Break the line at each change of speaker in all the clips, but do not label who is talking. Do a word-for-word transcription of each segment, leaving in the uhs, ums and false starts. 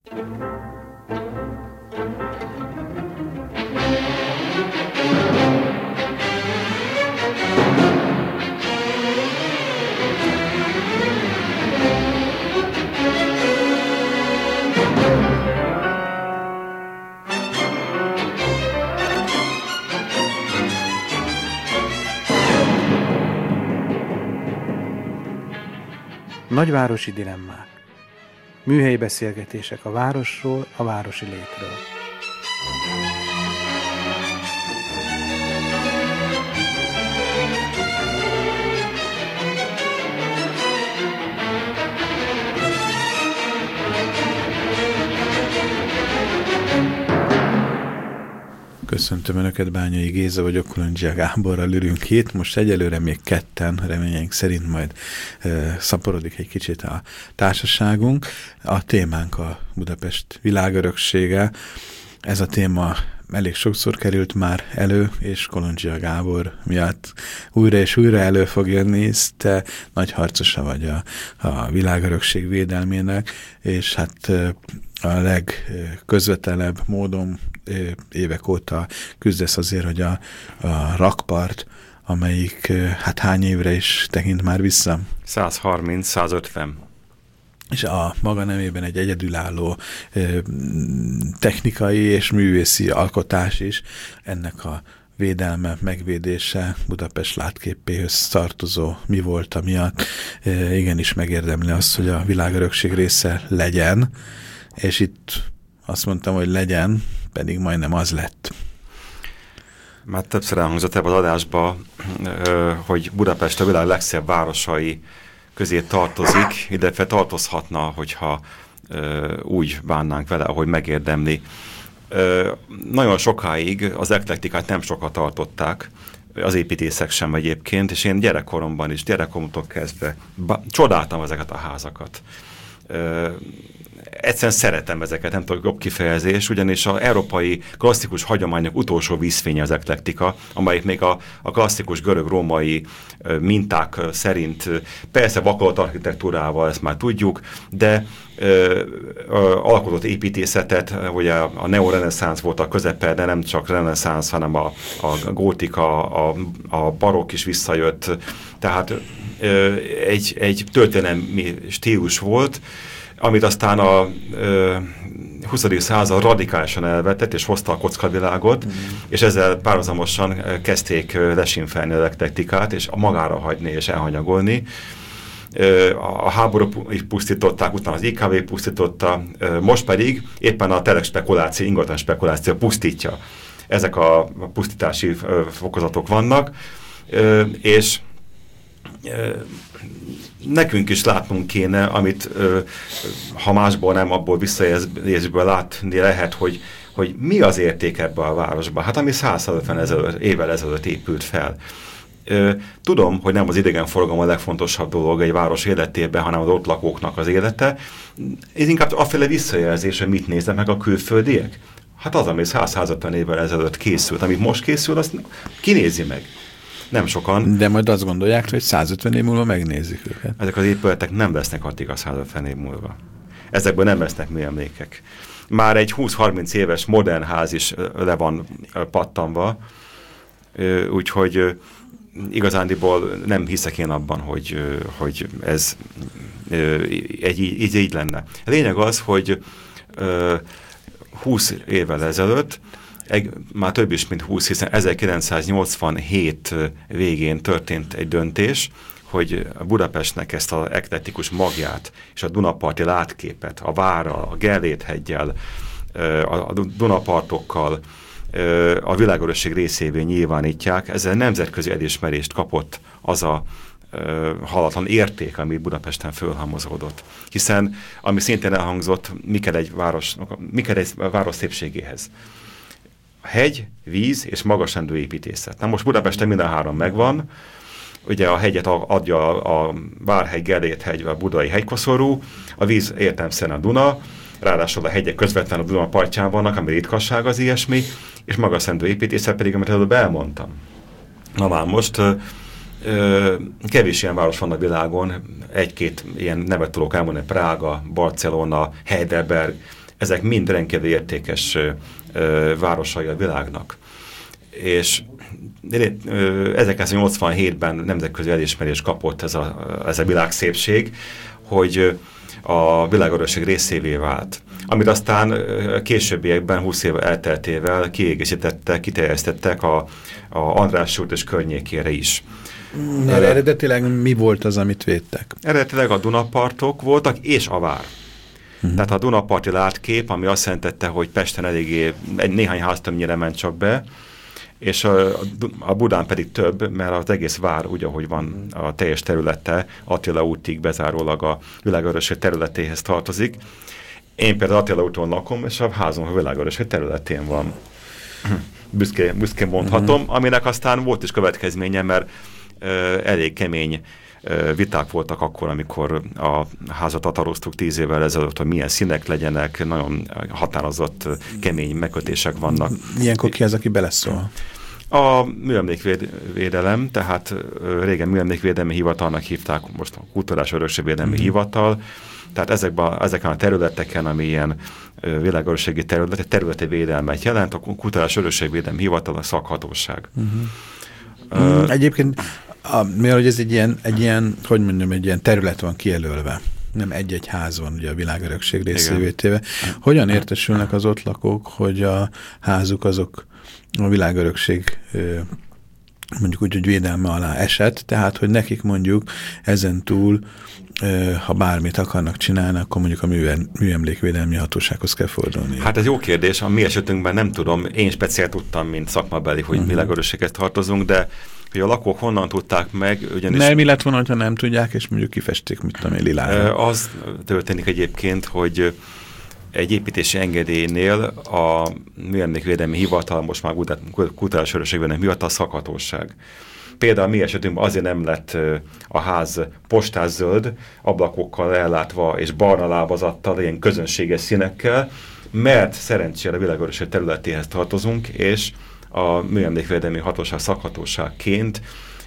Nagyvárosi dilemmák. Műhelyi beszélgetések a városról, a városi létről. Köszöntöm Önöket, Bányai Géza vagyok, Kolondzsia Gáborral ülünk itt. Most egyelőre még ketten, reményeink szerint majd e, szaporodik egy kicsit a társaságunk. A témánk a Budapest világöröksége. Ez a téma elég sokszor került már elő, és Kolondzsia Gábor miatt újra és újra elő fog jönni, te nagy harcosa vagy a, a világörökség védelmének, és hát a legközvetelebb módon évek óta küzdesz azért, hogy a, a rakpart, amelyik hát hány évre is tekint már vissza?
száz harminc száz ötven.
És a maga nemében egy egyedülálló technikai és művészi alkotás is, ennek a védelme, megvédése Budapest látképéhöz tartozó mi volt, amiatt igenis megérdemli azt, hogy a világörökség része legyen, és itt azt mondtam, hogy legyen, pedig majdnem az lett.
Már többször elhangzott ebben az adásban, hogy Budapest a világ legszebb városai közé tartozik, illetve tartozhatna, hogyha úgy bánnánk vele, ahogy megérdemli. Nagyon sokáig az eklektikát nem sokat tartották, az építészek sem egyébként, és én gyerekkoromban is, gyerekkoromtól kezdve csodáltam ezeket a házakat. Egyszerűen szeretem ezeket, nem tudok jobb kifejezés, ugyanis az európai klasszikus hagyományok utolsó vízfénye az eklektika, amelyik még a, a klasszikus görög-római minták szerint, persze vakolat architektúrával, ezt már tudjuk, de ö, ö, alkotott építészetet, ugye a, a neoreneszánsz volt a közepe, de nem csak reneszánsz, hanem a, a gótika, a, a barokk is visszajött, tehát ö, egy, egy történelmi stílus volt, amit aztán a ö, huszadik század radikálisan elvetett, és hozta a kockavilágot, mm. és ezzel párhuzamosan kezdték lesinfelni a eklektikát, és magára hagyni és elhanyagolni. Ö, a háború pusztították, utána az i ká vé pusztította, ö, most pedig éppen a telek spekuláció, ingatlan spekuláció pusztítja. Ezek a pusztítási ö, fokozatok vannak, ö, és ö, nekünk is látnunk kéne, amit ö, ha másból nem, abból visszajelzésből látni lehet, hogy, hogy mi az érték ebbe a városban. Hát ami száz ötven évvel ezelőtt épült fel. Ö, tudom, hogy nem az idegenforgalom a legfontosabb dolog egy város életében, hanem az ott lakóknak az élete. Ez inkább aféle visszajelzés, hogy mit néznek meg a külföldiek. Hát az, ami száz ötven évvel ezelőtt készült, amit most készül, azt kinézi meg. Nem sokan.
De majd azt gondolják, hogy száz ötven év múlva megnézik őket.
Ezek az épületek nem lesznek addig a száz ötven év múlva. Ezekből nem lesznek műemlékek. Már egy húsz-harminc éves modern ház is le van pattanva, úgyhogy igazándiból nem hiszek én abban, hogy, hogy ez egy, így, így lenne. A lényeg az, hogy húsz évvel ezelőtt, Egy, már több is, mint húsz, hiszen ezerkilencszáznyolcvanhét végén történt egy döntés, hogy a Budapestnek ezt az eklektikus magját és a Dunaparti látképet, a várral, a Gellért-heggyel, a Dunapartokkal, a világörökség részévé nyilvánítják. Ezzel nemzetközi elismerést kapott az a halatlan érték, ami Budapesten fölhalmozódott. Hiszen, ami szintén elhangzott, mi kell egy város, mi kell egy város szépségéhez. Hegy, víz és magasrendű építészet. Na most Budapesten minden három megvan. Ugye a hegyet adja a Várhegy, Gellért-hegy, a Budai hegykoszorú, a víz értelemszerűen a Duna, ráadásul a hegyek közvetlenül a Duna partján vannak, ami ritkasság az ilyesmi, és magasrendű építészet pedig, amit előbb elmondtam. Na már most ö, ö, kevés ilyen város van a világon, egy-két ilyen nevet tudok elmondani, Prága, Barcelona, Heidelberg, ezek mind rendkívül értékes ö, városai a világnak. És ezerkilencszáznyolcvanhétben nemzetközi elismerést kapott ez a, ez a világszépség, hogy a világörökség részévé vált. Amit aztán későbbiekben, húsz év elteltével kiegészítettek, kiterjesztettek a, a Andrássy út és környékére is.
De uh, eredetileg mi volt az, amit védtek?
Eredetileg a Dunapartok voltak, és a vár. Uh-huh. Tehát a Dunaparti látkép, ami azt jelentette, hogy Pesten eléggé egy néhány háztömbnyire ment csak be, és a, a Budán pedig több, mert az egész vár úgy, ahogy van a teljes területe, Attila útig bezárólag a világörökség területéhez tartozik. Én például Attila úton lakom, és a házom a világörökség területén van. Büszkén, büszkén mondhatom, uh-huh. aminek aztán volt is következménye, mert uh, elég kemény uh, viták voltak akkor, amikor a házat ataroztuk tíz évvel ezelőtt, hogy milyen színek legyenek, nagyon határozott, uh, kemény megkötések vannak.
Ilyenkor ki az, aki beleszól?
A műemlékvédelem, tehát uh, régen műemlékvédelmi hivatalnak hívták, most a Kulturális Örökségvédelmi uh-huh. Hivatal, tehát ezekben, ezeken a területeken, ami ilyen uh, világörökségi terület, területi védelmet jelent, a Kulturális Örökségvédelmi Hivatal a szakhatóság. Uh-huh. Uh,
Egyébként, a, mivel hogy ez egy ilyen, egy ilyen, hogy mondjam, egy ilyen terület van kijelölve, nem egy-egy ház van ugye a világörökség részévé téve. Hogyan értesülnek az ott lakók, hogy a házuk azok a világörökség mondjuk úgy, hogy védelme alá esett, tehát, hogy nekik mondjuk ezen túl, ha bármit akarnak csinálni, akkor mondjuk a műemlékvédelmi hatósághoz kell fordulni.
Hát ez jó kérdés, a mi esetünkben nem tudom, én speciál tudtam, mint szakmabeli, hogy uh-huh. világörökséghez tartozunk, de hogy a lakók honnan tudták meg, ugyanis...
Mert mi lett volna, ha nem tudják, és mondjuk kifesték, mit tudom én, lilára.
Az történik egyébként, hogy egy építési engedélynél a műemlékvédelmi hivatal, most már Kulturális Örökségvédelmi Hivatal szakhatóság. Például mi esetünkben azért nem lett a ház postászöld, ablakokkal ellátva és barna lábazattal, ilyen közönséges színekkel, mert szerencsére a világörökség területéhez tartozunk, és a műemlékvédelmi hatóság szakhatóságként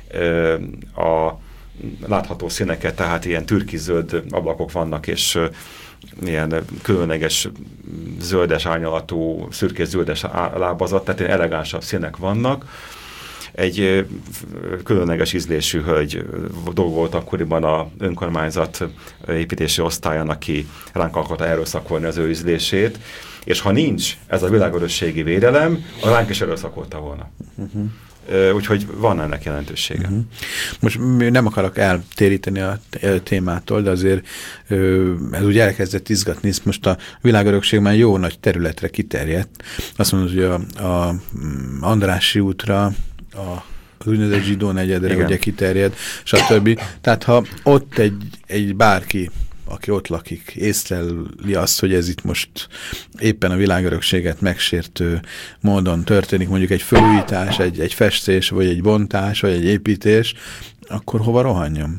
a látható színeket, tehát ilyen türkizöld ablakok vannak, és ilyen különleges zöldes árnyalatú, szürkés-zöldes lábazat, tehát ilyen elegánsabb színek vannak. Egy különleges ízlésű hölgy dolgolt akkoriban a önkormányzat építési osztályon, aki ránk akarta erőszakolni az ő ízlését, és ha nincs ez a világörökségi védelem, a ránk is erőszakolta volna. Uh-huh. Úgyhogy van ennek jelentősége. Uh-huh.
Most nem akarok eltéríteni a témától, de azért ez úgy elkezdett izgatni, most a világörökség már jó nagy területre kiterjedt. Azt mondod, hogy a, a Andrássy útra, a az úgynevezett zsidó negyedre ugye kiterjed, stb. Tehát ha ott egy, egy bárki, aki ott lakik, észleli azt, hogy ez itt most éppen a világörökséget megsértő módon történik, mondjuk egy felújítás, egy, egy festés, vagy egy bontás, vagy egy építés, akkor hova rohanjam?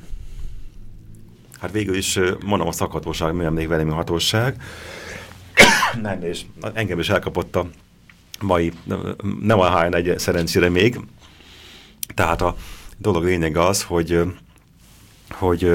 Hát végül is mondom a szakhatóság, műemlékvédelmi hatóság. Nem, és engem is elkapott a mai, nem a há en egy szerencsére még. Tehát a dolog lényeg az, hogy, hogy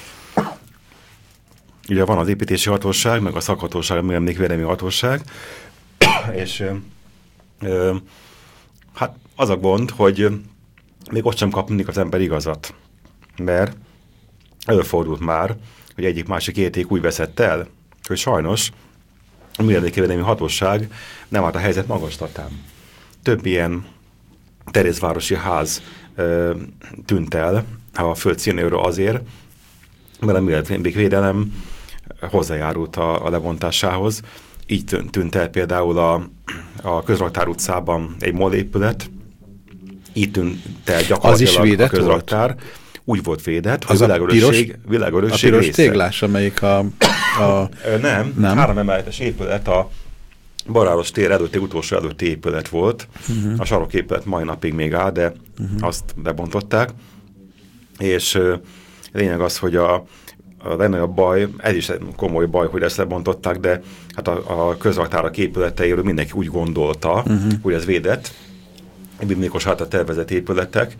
ugye van az építési hatóság, meg a szakhatóság, a műemlékvédelmi hatóság, és ö, hát az a gond, hogy még ott sem kap mindig az ember igazat, mert előfordult már, hogy egyik-másik érték úgy veszett el, hogy sajnos a műemlékvédelmi hatóság nem állt a helyzet magaslatán. Több ilyen Terézvárosi ház ö, tűnt el a földszínéről azért, mert a műemlékvédelem hozzájárult a, a lebontásához. Így tűnt, tűnt el például a, a Közraktár utcában egy MOL épület, így tűnt el gyakorlatilag a közraktár. Volt? Úgy volt védett, hogy a világörökség, világörökség
a piros téglás, amelyik a... a
nem, nem, három emeletes épület, a Baráros tér előtti, utolsó előtti épület volt. Uh-huh. A saroképület mai napig még áll, de uh-huh. azt lebontották. És uh, lényeg az, hogy a, a legnagyobb baj, ez is komoly baj, hogy ezt lebontották, de hát a, a közraktárak épületeiről mindenki úgy gondolta, uh-huh. hogy ez védett. Biblikus által tervezett épületek,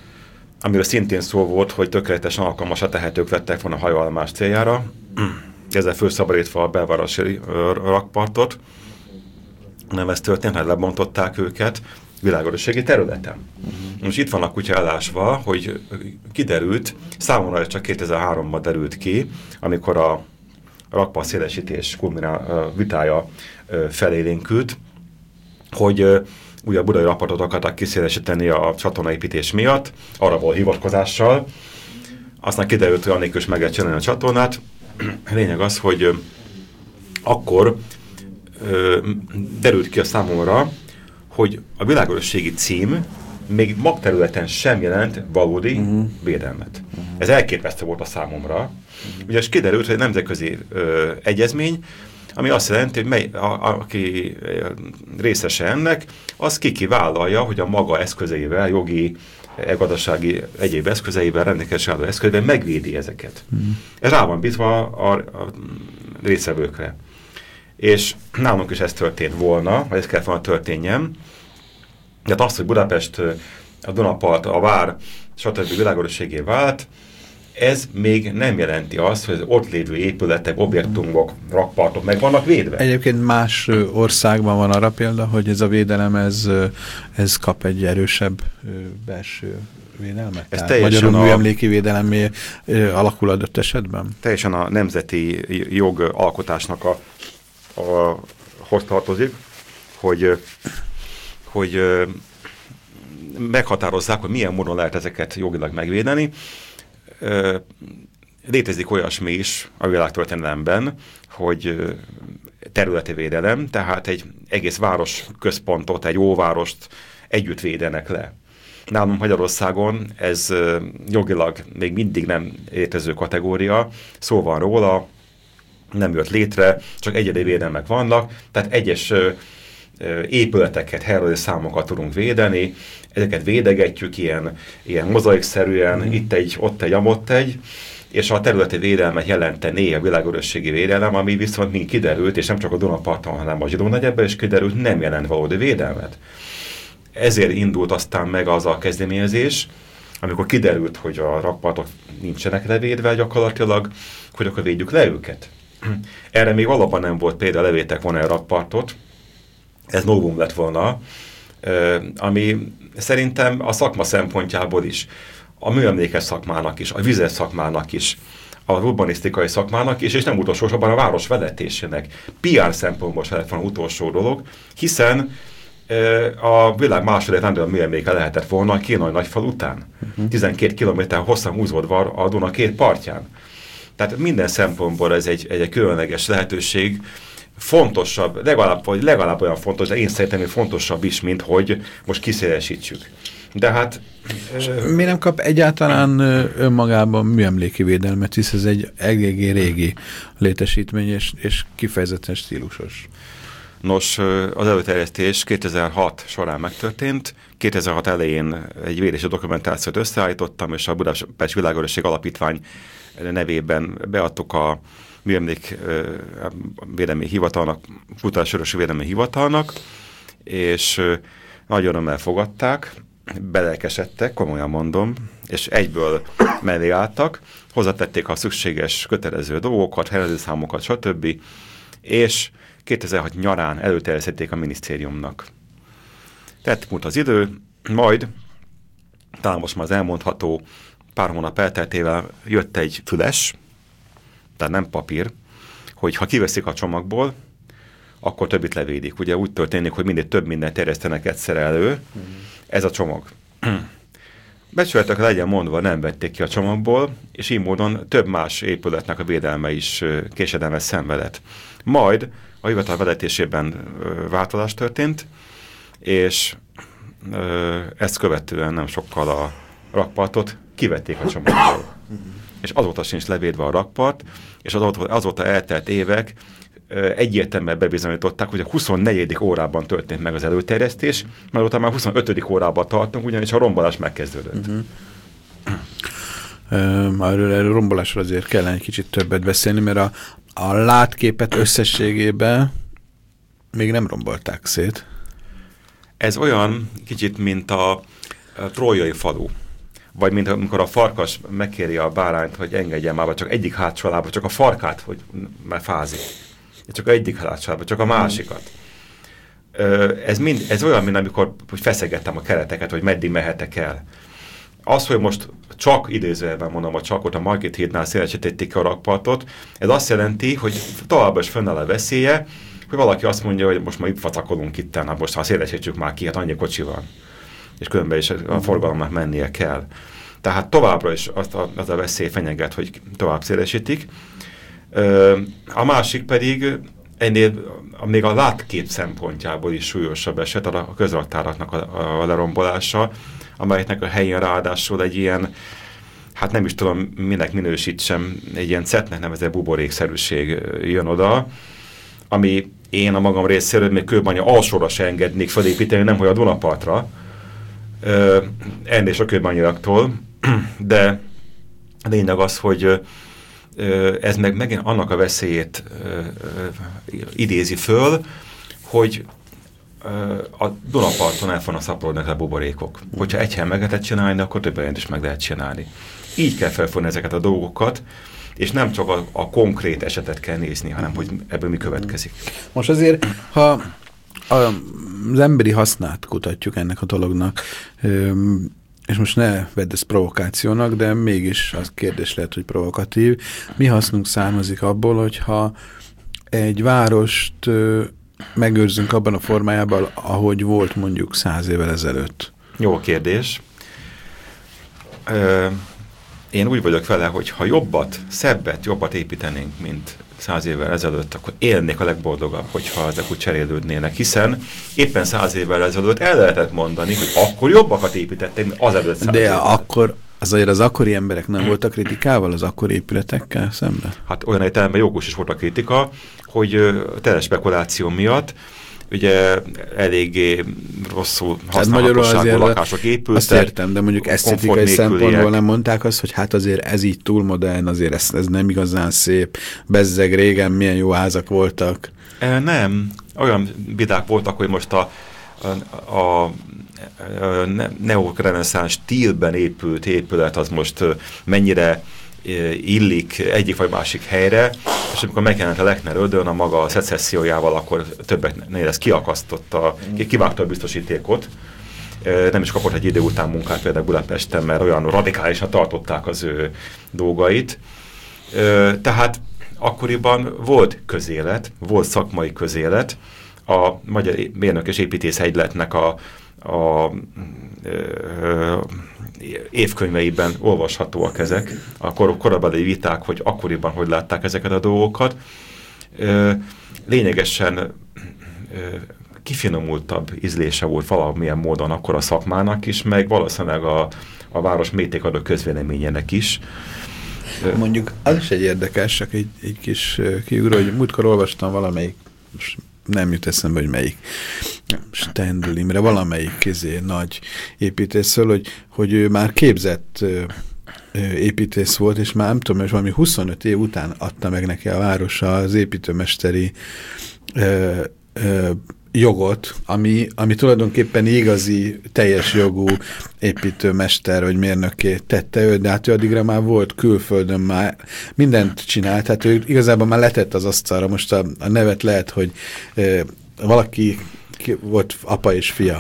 amiről szintén szó volt, hogy tökéletesen alkalmasra tehetők lettek volna a hajóállomás céljára. ezzel felszabadítva a belvárosi rakpartot. Nem ez történt, hát lebontották őket világörökségi területen. Uh-huh. Most itt van a kutya elásva, hogy kiderült, számomra csak kétezer-háromban derült ki, amikor a rakpart szélesítés kulminál, vitája felélénkült, hogy ugye a budai rakpartot akarták kiszélesíteni a csatornaépítés miatt, arra volt hivatkozással. Aztán kiderült, hogy annélkül is meg lehet csinálni a csatornát. Lényeg az, hogy akkor ö, derült ki a számomra, hogy a világörökségi cím még magterületen sem jelent valódi uh-huh. védelmet. Uh-huh. Ez elképesztő volt a számomra. Uh-huh. Ugyanis kiderült, hogy nemzetközi ö, egyezmény, ami azt jelenti, hogy mely, a, a, aki részese ennek, az kikivállalja, hogy a maga eszközeivel, jogi, gazdasági egyéb eszközeivel, rendelkezésre álló eszközeivel megvédi ezeket. Mm. Ez rá van bízva a, a részevőkre. És nálunk is ez történt volna, vagy ez kellett volna történjen. Tehát azt, hogy Budapest, a Dunapart, a vár, stb. Világörökségé vált, ez még nem jelenti azt, hogy az ott lévő épületek, objektumok, rakpartok meg vannak védve.
Egyébként más országban van arra példa, hogy ez a védelem, ez, ez kap egy erősebb belső védelmet? Ez magyarul a műemléki védelemé alakul adott esetben?
Teljesen a nemzeti jogalkotásnak a, a, hoz tartozik, hogy, hogy meghatározzák, hogy milyen módon lehet ezeket jogilag megvédeni. Létezik olyasmi is a világtörténelemben, hogy területi védelem, tehát egy egész város központot, egy óvárost együtt védenek le. Nálunk Magyarországon ez jogilag még mindig nem létező kategória, szó van róla, nem jött létre, csak egyedi védelmek vannak, tehát egyes épületeket, helyreálló számokat tudunk védeni, ezeket védegetjük ilyen, ilyen mozaikszerűen, mm. itt egy, ott egy, amott egy, és a területi védelmet jelentené a világörökségi védelem, ami viszont mind kiderült, és nem csak a Dunaparton, hanem a Zsidó negyedben is kiderült, nem jelent valódi védelmet. Ezért indult aztán meg az a kezdeményezés, amikor kiderült, hogy a rakpartok nincsenek levédve gyakorlatilag, hogy akkor védjük le őket. Erre még valóban nem volt például, levétek volna a rakpartot, ez novum lett volna, ami szerintem a szakma szempontjából is, a műemlékes szakmának is, a vizes szakmának is, a urbanisztikai szakmának is, és nem utolsó sorban a város vezetésének pé er szempontból se lett volna utolsó dolog, hiszen a világ második legnagyobb műemléke lehetett volna a kínai nagyfal után. Uh-huh. tizenkét kilométer hosszan húzódva a Duna két partján. Tehát minden szempontból ez egy, egy különleges lehetőség, fontosabb, legalább, vagy legalább olyan fontos, de én szerintem még fontosabb is, mint hogy most kiszélesítsük. De hát...
Mi nem kap egyáltalán önmagában műemléki védelmet, hisz ez egy eléggé régi létesítmény, és, és kifejezetten stílusos.
Nos, az előterjesztés kétezer-hat során megtörtént. kétezer-hat elején egy védési dokumentációt összeállítottam, és a Budapest Világörökség Alapítvány nevében beadtuk a műemlék védelmi hivatalnak, Kulturális Örökség Védelmi Hivatalnak, és nagy örömmel fogadták, belelkesedtek, komolyan mondom, és egyből mellé álltak, hozzátették a szükséges kötelező dolgokat, helyezőszámokat, stb. És kétezer-hat nyarán előterjesztették a minisztériumnak. Tehát múlt az idő, majd, talán most már az elmondható, pár hónap elteltével jött egy füles, tehát nem papír, hogy ha kiveszik a csomagból, akkor többit levédik. Ugye úgy történik, hogy mindig több mindent terjesztenek egyszer elő. Mm. Ez a csomag. Becsületek legyen mondva, nem vették ki a csomagból, és így módon több más épületnek a védelme is késedelmes szenvedett. Majd a hivatal vezetésében változás történt, és ö, ezt követően nem sokkal a rakpartot kivették a csomagból. És azóta sincs levédve a rakpart, és azóta, azóta eltelt évek egyértelműen bebizonyították, hogy a huszonnegyedik órában történt meg az előterjesztés, mert ott már huszonötödik órában tartunk, ugyanis a rombolás megkezdődött. Uh-huh.
Erről, erről rombolásról azért kellene egy kicsit többet beszélni, mert a, a látképet összességében még nem rombolták szét.
Ez olyan kicsit, mint a, a trójai falu. vagy mint amikor a farkas megkéri a bárányt, hogy engedjen már, csak egyik hátsó lába, csak a farkát, hogy már fázik. Csak egyik hátsó lába, csak a másikat. Ez, mind, ez olyan, mint amikor hogy feszegettem a kereteket, hogy meddig mehetek el. Az, hogy most csak idézőjelben mondom, a csakot a Margit hídnál szélesítették ki a rakpartot, ez azt jelenti, hogy továbbá is fönnáll a veszélye, hogy valaki azt mondja, hogy most már itt facakolunk itt, hát most ha szélesítsük már ki, hát annyi kocsi van. És különben is a forgalomnak mennie kell. Tehát továbbra is az a, az a veszély fenyeget, hogy tovább szélesítik. A másik pedig ennél még a látkép szempontjából is súlyosabb eset a közraktáraknak a, a lerombolása, amelyeknek a helyén ráadásul egy ilyen, hát nem is tudom, minek minősítsem, egy ilyen cetnek nevezett buborékszerűség jön oda, ami én a magam részéről még Kőbánya alsóra se engednék felépíteni, nem hogy a Dunapartra, ennél is a kőbányiaktól, de a lényeg az, hogy ez meg megint annak a veszélyét idézi föl, hogy a Dunaparton el fognak szaporodni a buborékok. Hogyha egy helyen meg lehet csinálni, akkor több helyen is meg lehet csinálni. Így kell felfogni ezeket a dolgokat, és nem csak a, a konkrét esetet kell nézni, hanem hogy ebből mi következik.
Most azért, ha az emberi hasznát kutatjuk ennek a dolognak, és most ne vedd ezt provokációnak, de mégis az kérdés lehet, hogy provokatív. Mi hasznunk származik abból, hogyha egy várost megőrzünk abban a formájában, ahogy volt mondjuk száz évvel ezelőtt?
Jó kérdés. Ö, én úgy vagyok vele, hogy ha jobbat, szebbet, jobbat építenénk, mint száz évvel ezelőtt, akkor élnék a legboldogabb, hogyha ezek úgy cserélődnének, hiszen éppen száz évvel ezelőtt el lehetett mondani, hogy akkor jobbakat építették, mint azelőtt száz
De
évvel.
akkor azért az akkori emberek nem voltak kritikával az akkori épületekkel szemben?
Hát olyan értelemben jogos is volt a kritika, hogy telespekuláció miatt ugye eléggé rosszul használhatóságú lakások épültek.
Azt értem, de mondjuk esztétikai szempontból nem mondták azt, hogy hát azért ez így túl modern, azért ez, ez nem igazán szép, bezzeg régen milyen jó házak voltak.
E, nem, olyan vidák voltak, hogy most a, a, a, a neoreneszánsz stílben épült épület az most mennyire illik egyik vagy másik helyre, és amikor megjelent a Lechner Ödön a maga szecessziójával, akkor többeknél ezt kiakasztotta, kivágta a biztosítékot, nem is kapott egy idő után munkát például Budapesten, mert olyan radikálisan tartották az ő dolgait. Tehát akkoriban volt közélet, volt szakmai közélet, a Magyar Mérnök és Építész Egyletnek a, a ö, évkönyveiben olvashatóak ezek, a kor, korabeli viták, hogy akkoriban hogy látták ezeket a dolgokat. Ö, lényegesen ö, kifinomultabb ízlése volt valamilyen módon akkor a szakmának is, meg valószínűleg a, a város mértékadó közvéleményének is.
Mondjuk az is egy érdekes, csak egy, egy kis kiugró, hogy múltkor olvastam valamelyik, nem jut eszembe, hogy melyik, Stendl Imre, valamelyik kézé nagy építészről, hogy, hogy ő már képzett ö, ö, építész volt, és már nem tudom, és valami huszonöt év után adta meg neki a városa az építőmesteri ö, ö, jogot, ami, ami tulajdonképpen igazi, teljes jogú építőmester vagy mérnökké tette őt, de hát ő addigra már volt külföldön, már mindent csinált, hát ő igazából már letett az asztalra, most a, a nevet lehet, hogy e, valaki ki, volt apa és fia.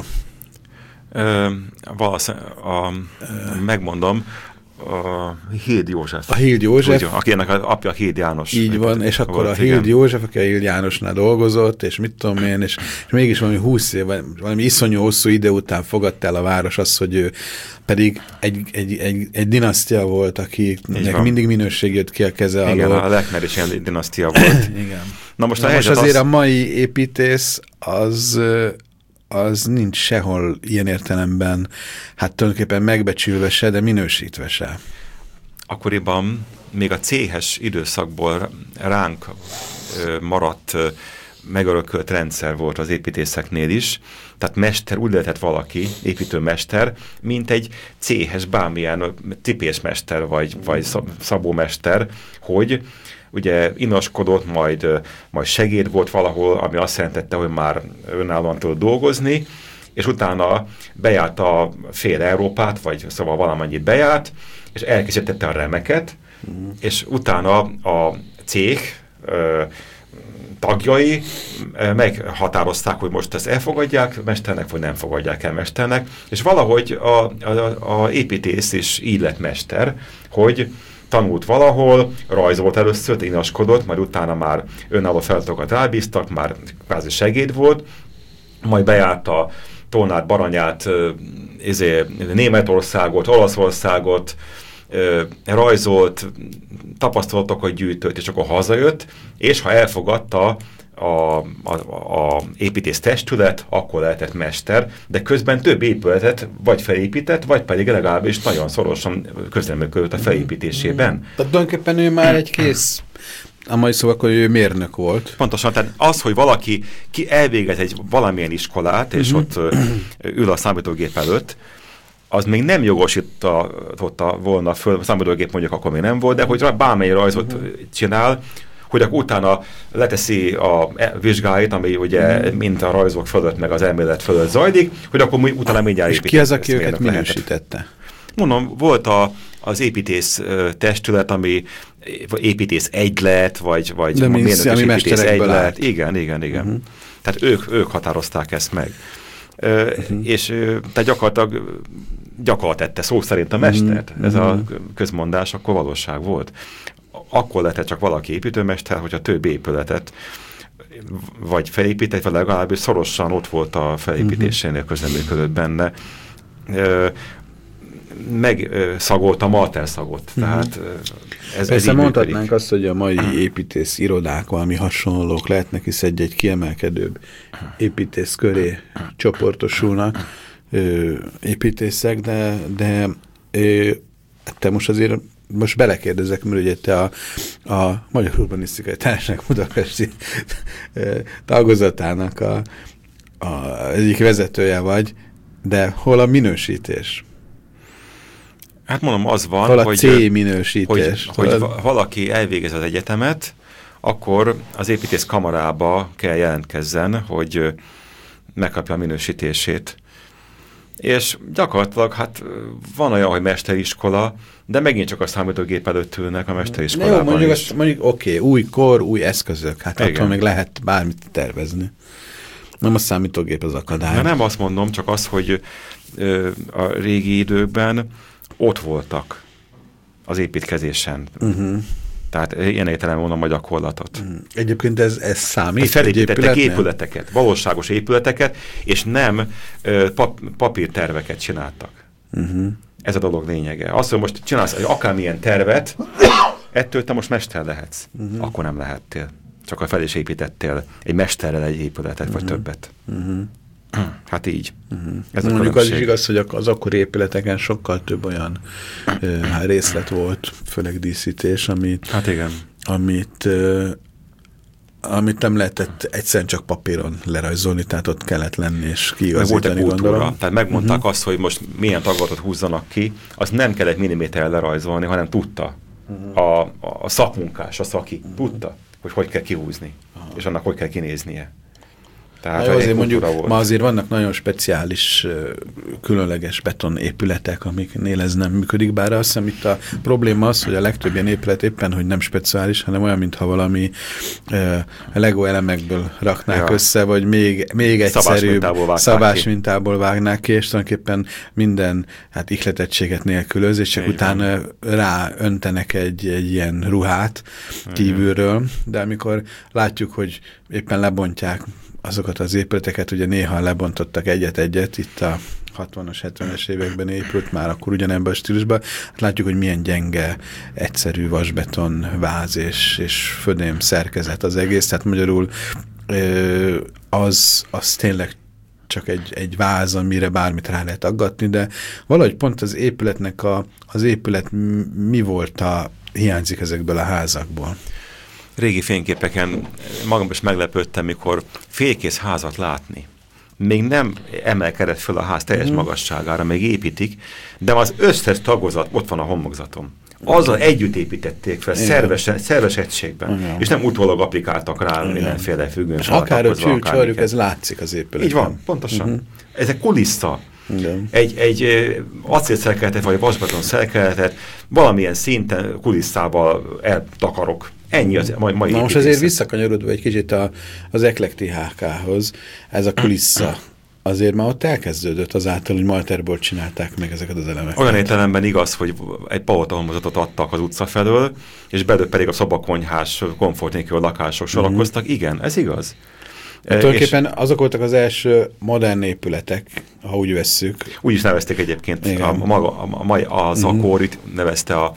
Ö, valószínűleg, a, megmondom, a Hild József.
A Hild József.
Úgy, akinek az apja Hild János.
Így van, és akkor volt, a Hild József, aki a Hild Jánosnál dolgozott, és mit tudom én, és, és mégis valami húsz év, valami iszonyú hosszú idő után fogadta el a város azt, hogy ő pedig egy, egy, egy, egy dinasztia volt, akinek mindig minőség jött ki a keze alól.
Igen, a Lechner is ilyen dinasztia volt.
Igen.
Na most,
Na
a
most azért
az...
a mai építész az... az nincs sehol ilyen értelemben, hát tulajdonképpen megbecsülve se, de minősítve se.
Akkoriban még a céhes időszakból ránk ö, maradt ö, megörökölt rendszer volt az építészeknél is, tehát mester, úgy lehetett valaki, építőmester, mint egy céhes, bármilyen cipésmester vagy, vagy szab, szabómester, hogy ugye inaskodott, majd, majd segéd volt valahol, ami azt jelentette, hogy már önállóan tudott dolgozni, és utána bejárt a fél Európát, vagy szóval valamennyit bejárt, és elkészítette a remeket, mm. és utána a cég ö, tagjai meghatározták, hogy most ezt elfogadják mesternek, vagy nem fogadják el mesternek, és valahogy a, a, a építész is így lett mester, hogy tanult valahol, rajzolt először, inaskodott, majd utána már önálló feladatokat rábíztak, már kvázi segéd volt, majd bejárt a Tolnát, Baranyát, ezért Németországot, Olaszországot, rajzolt, tapasztalatokat gyűjtött, és akkor hazajött, és ha elfogadta a, a, a építész testület, akkor lehetett mester, de közben több épületet vagy felépített, vagy pedig legalábbis nagyon szorosan közreműködött a felépítésében.
Tehát tulajdonképpen ő már egy kész, a mai szóval akkor ő mérnök volt.
Pontosan, tehát az, hogy valaki ki elvégez egy valamilyen iskolát, és ott ül a számítógép előtt, az még nem jogosította volna föl, a számítógép mondjuk akkor még nem volt, de hogy bármely rajzot uh-huh. csinál, hogy akkor utána leteszi a vizsgáit, ami ugye uh-huh. mind a rajzok fölött, meg az elmélet fölött zajlik, hogy akkor utána mindjárt
építés. És ki az, aki őket minősítette?
Mondom, volt a, az építész testület, ami építész egylet, vagy, vagy
de
mérnökös építész egylet.
Igen,
igen, igen. Uh-huh. Tehát ők, ők határozták ezt meg. Uh-huh. És tehát gyakorlatilag gyakorlat tette szó szerint a mestert. Uh-huh. Ez a közmondás akkor valóság volt. Akkor lehetett csak valaki építőmester, hogyha több épületet vagy felépített, vagy legalábbis szorosan ott volt a felépítésénél, közleműködött benne. Megszagolt a malterszagot. Uh-huh. Tehát ez
persze mondhatnánk működik. Azt, hogy a mai építész irodák valami hasonlók lehetnek, hisz egy-egy kiemelkedőbb építész köré csoportosulnak ö, építészek, de, de ö, te most azért most belekérdezek, mert ugye te a, a Magyar Urbanisztikai Társaság budapesti tagozatának a, a egyik vezetője vagy, de hol a minősítés?
Hát mondom, az van,
hol a
hogy,
C-minősítés,
hogy, hogy valaki elvégez az egyetemet, akkor az építész kamarába kell jelentkezzen, hogy megkapja a minősítését. És gyakorlatilag hát van olyan, hogy mesteriskola, de megint csak a számítógép előtt ülnek a mesteriskolában.
Jó, mondjuk, azt, mondjuk oké, okay, új kor, új eszközök, hát igen. Attól még lehet bármit tervezni. Nem a számítógép az akadály.
De nem azt mondom, csak az, hogy ö, a régi időkben ott voltak az építkezésen. Uh-huh. Tehát ilyen értelemben mondom a gyakorlatot.
Uh-huh. Egyébként ez, ez számít?
Felépítettek épületeket, valóságos épületeket, és nem ö, pap, papírterveket csináltak. Uh-huh. Ez a dolog lényege. Az, hogy most csinálsz akármilyen tervet, ettől te most mester lehetsz. Uh-huh. Akkor nem lehettél. Csak a fel is építettél egy mesterrel egy épületet, uh-huh. vagy többet. Uh-huh. Hát így. Uh-huh. Ez
mondjuk az is igaz, hogy az akkori épületeken sokkal több olyan uh, részlet volt, főleg díszítés, amit,
hát igen.
amit, uh, amit nem lehetett egyszerűen csak papíron lerajzolni, tehát ott kellett lenni és kiigazítani, gondolom.
Tehát megmondták uh-huh. azt, hogy most milyen taglatot húzzanak ki, azt nem kellett milliméterrel lerajzolni, hanem tudta. Uh-huh. a, a szakmunkás, a szaki uh-huh. tudta, hogy hogy kell kihúzni, uh-huh. és annak hogy kell kinéznie. Tehát
jó, azért mondjuk, ma azért vannak nagyon speciális, különleges betonépületek, amiknél ez nem működik, bár azt hiszem itt a probléma az, hogy a legtöbb ilyen épület éppen, hogy nem speciális, hanem olyan, mintha valami uh, Lego elemekből raknák ja. össze, vagy még, még egyszerűbb szabás mintából vágnák ki, és tulajdonképpen minden hát ihletettséget nélkülöz, és csak utána rá öntenek egy, egy ilyen ruhát kívülről, de amikor látjuk, hogy éppen lebontják azokat az épületeket, ugye néha lebontottak egyet-egyet, itt a hatvanas, hetvenes években épült már akkor ugyanebben a stílusban. Hát látjuk, hogy milyen gyenge, egyszerű vasbeton váz és, és födém szerkezet az egész, tehát magyarul az, az tényleg csak egy, egy váz, amire bármit rá lehet aggatni, de valahogy pont az épületnek a, az épület mi volt a, hiányzik ezekből a házakból.
Régi fényképeken magam is meglepődtem, mikor félkész házat látni. Még nem emelkedett föl a ház teljes mm. magasságára, még építik, de az összes tagozat ott van a homlokzaton. azzal együtt építették fel, szerves, szerves egységben, igen. És nem utólag applikáltak rá igen. mindenféle függőn.
Akár a csőcsorjuk, ez látszik az épületben.
Így van, pontosan. Uh-huh. Ezek kulissza.
Igen.
Egy, egy acélszerkeletet vagy vasbeton szerkeletet valamilyen szinten kulisszával eltakarok. Ennyi az mai, mai
Na most azért visszakanyarodva egy kicsit a, az eklekti há ká-hoz, ez a kulissza azért már ott elkezdődött azáltal, hogy malterból csinálták meg ezeket az elemeket.
Olyan értelemben igaz, hogy egy palotahalmozatot adtak az utca felől, és belőle pedig a szobakonyhás, komfort nélkül lakások sorakoztak. Uh-huh. Igen, ez igaz.
E, tulajdonképpen azok voltak az első modern épületek, ha úgy vesszük. Úgy
is nevezték egyébként. A, a maga, a, a, az uh-huh. akkórit nevezte a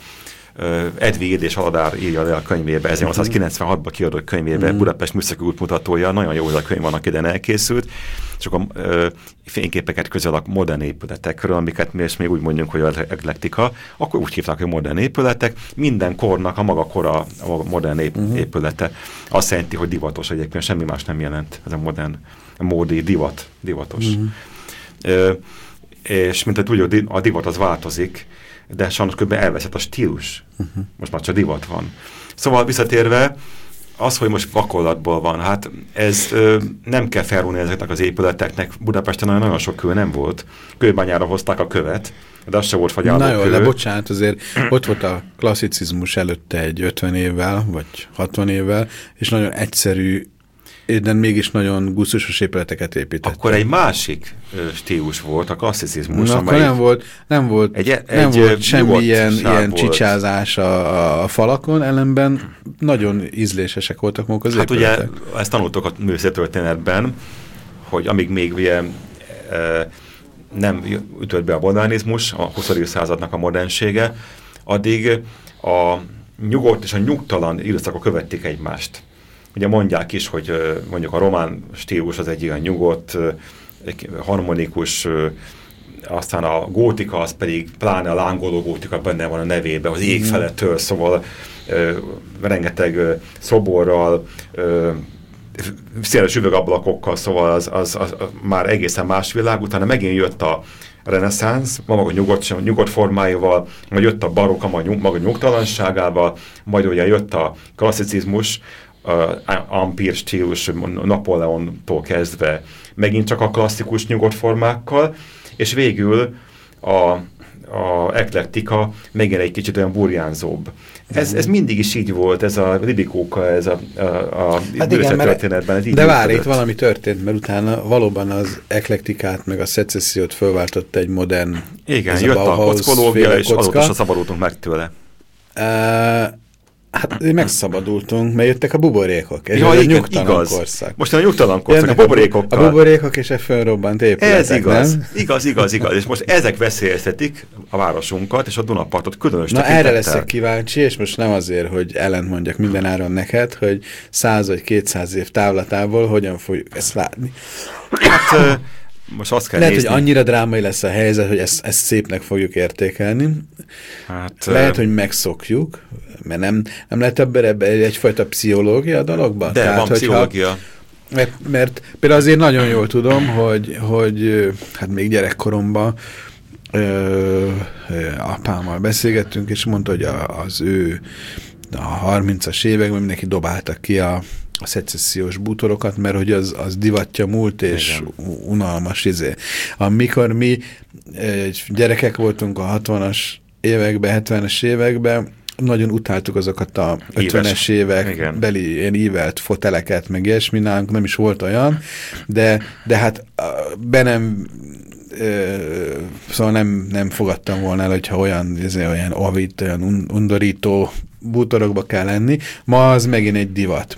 Edvig és Aladár írja le a könyvébe, ezernyolcszázkilencvenhatban kiadott könyvébe, mm. Budapest műszaki útmutatója, nagyon jó, hogy a könyv annak ide elkészült, csak a ö, fényképeket közöl a modern épületekről, amiket mi és még úgy mondjuk, hogy az eklektika, akkor úgy hívták, hogy modern épületek, minden kornak a maga kora a modern ép mm. épülete. Azt jelenti, hogy divatos egyébként, semmi más nem jelent, ez a modern, a módi, divat, divatos. Mm. Ö, és mint tudjuk, a divat az változik, de sajnos kb. Elveszett a stílus. Uh-huh. Most már csak divat van. Szóval visszatérve, az, hogy most vakollatból van, hát ez ö, nem kell felrúni ezeknek az épületeknek. Budapesten nagyon sok kő nem volt. Kőbányára hozták a követ, de az se volt fagyáló
Na jó,
kő.
de bocsánat, azért ott volt a klasszicizmus előtte egy ötven évvel, vagy hatvan évvel, és nagyon egyszerű, de mégis nagyon gusztusos épületeket épített.
Akkor egy másik ö, stílus volt, a klasszicizmus.
Na, akkor nem volt, nem volt, egy, nem egy volt semmi ilyen, ilyen csicsázás a, a falakon, ellenben nagyon ízlésesek voltak maguk az
hát
épületek.
Ugye ezt tanultok a művészettörténetben, hogy amíg még ugye, e, nem ütött be a modernizmus, a huszadik századnak a modernsége, addig a nyugodt és a nyugtalan időszakok követték egymást. Ugye mondják is, hogy mondjuk a román stílus az egy ilyen nyugodt, harmonikus, aztán a gótika az pedig, pláne a lángoló gótika benne van a nevében, az ég felettől, szóval rengeteg szoborral, széles üvegablakokkal, szóval az, az, az, az már egészen más világ. Utána megint jött a reneszánsz, maga nyugodt, nyugodt formáival, majd jött a barokk, a maga nyugtalanságával, majd ugye jött a klasszicizmus, Ampír stílus, Napóleontól kezdve megint csak a klasszikus nyugodt formákkal, és végül a, a eklektika megint egy kicsit olyan burjánzóbb. Ez, ez mindig is így volt, ez a libikóka, ez a, a, a hát igen, történetben. Ez így
de várj, itt valami történt, mert utána valóban az eklektikát meg a szecessziót fölváltotta egy modern...
Igen, jött a, a kockológia, és azóta se szabadultunk meg tőle.
Uh, Hát megszabadultunk, mert jöttek a buborékok. Ez
ja,
a
nyugtalan igaz. korszak. Most a nyugtalan korszak,
Jönnek
a buborékokkal.
A buborékok és a fölrobbant épületek,
Ez igaz,
nem?
igaz, igaz, igaz. És most ezek veszélyeztetik a városunkat és a Dunapartot különös
Na erre leszek kíváncsi, és most nem azért, hogy ellent mondjak minden áron neked, hogy száz vagy kétszáz év távlatából hogyan fogjuk ezt látni.
Hát... Most azt kell
Lehet,
nézni.
hogy annyira drámai lesz a helyzet, hogy ezt, ezt szépnek fogjuk értékelni. Hát, lehet, hogy megszokjuk, mert nem, nem lehet ebben egyfajta pszichológia a dologban.
De Tehát, van pszichológia.
Mert, mert például azért nagyon jól tudom, hogy, hogy hát még gyerekkoromban ö, ö, apámmal beszélgettünk, és mondta, hogy a, az ő a harmincas években mindenki dobáltak ki a a szecessziós bútorokat, mert hogy az, az divatja múlt, és igen. unalmas izé. Amikor mi gyerekek voltunk a hatvanas években, hetvenes években, nagyon utáltuk azokat a ötvenes évek igen. beli ilyen ívelt foteleket, meg ilyesmi, nálunk nem is volt olyan, de, de hát be nem szóval nem, nem fogadtam volna el, hogyha olyan, izé, olyan ovit, olyan undorító bútorokba kell lenni. Ma az megint egy divat.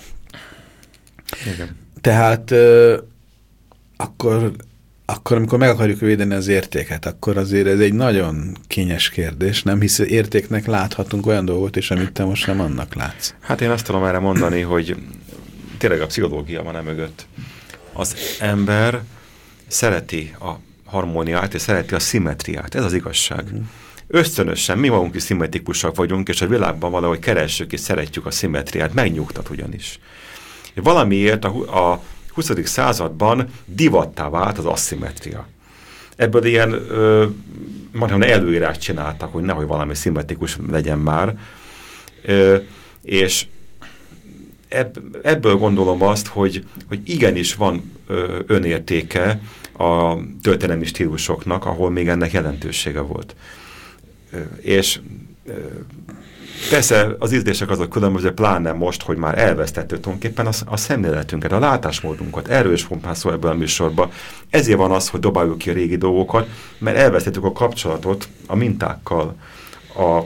Igen.
Tehát euh, akkor, akkor, amikor meg akarjuk védeni az értéket, akkor azért ez egy nagyon kényes kérdés, nem? Hisz értéknek láthatunk olyan dolgot is, amit te most nem annak látsz.
Hát én azt tudom erre mondani, hogy tényleg a pszichológia van e mögött. Az ember szereti a harmóniát, és szereti a szimmetriát. Ez az igazság. Mm. Ösztönösen, mi magunk is szimmetrikusak vagyunk, és a világban valahogy keressük és szeretjük a szimmetriát. Megnyugtat ugyanis. Valamiért a, a huszadik században divattá vált az aszimmetria. Ebből ilyen ö, majdnem előírást csináltak, hogy nehogy valami szimmetrikus legyen már. Ö, és ebb, ebből gondolom azt, hogy, hogy igenis van ö, önértéke a történelmi stílusoknak, ahol még ennek jelentősége volt. Ö, és ö, persze az ízlések azok különböző, pláne most, hogy már elvesztettük tulajdonképpen a, a szemléletünket, a látásmódunkat. Erről is fogunk már szó ebből a műsorban. Ezért van az, hogy dobáljuk ki a régi dolgokat, mert elvesztettük a kapcsolatot a mintákkal, a, a,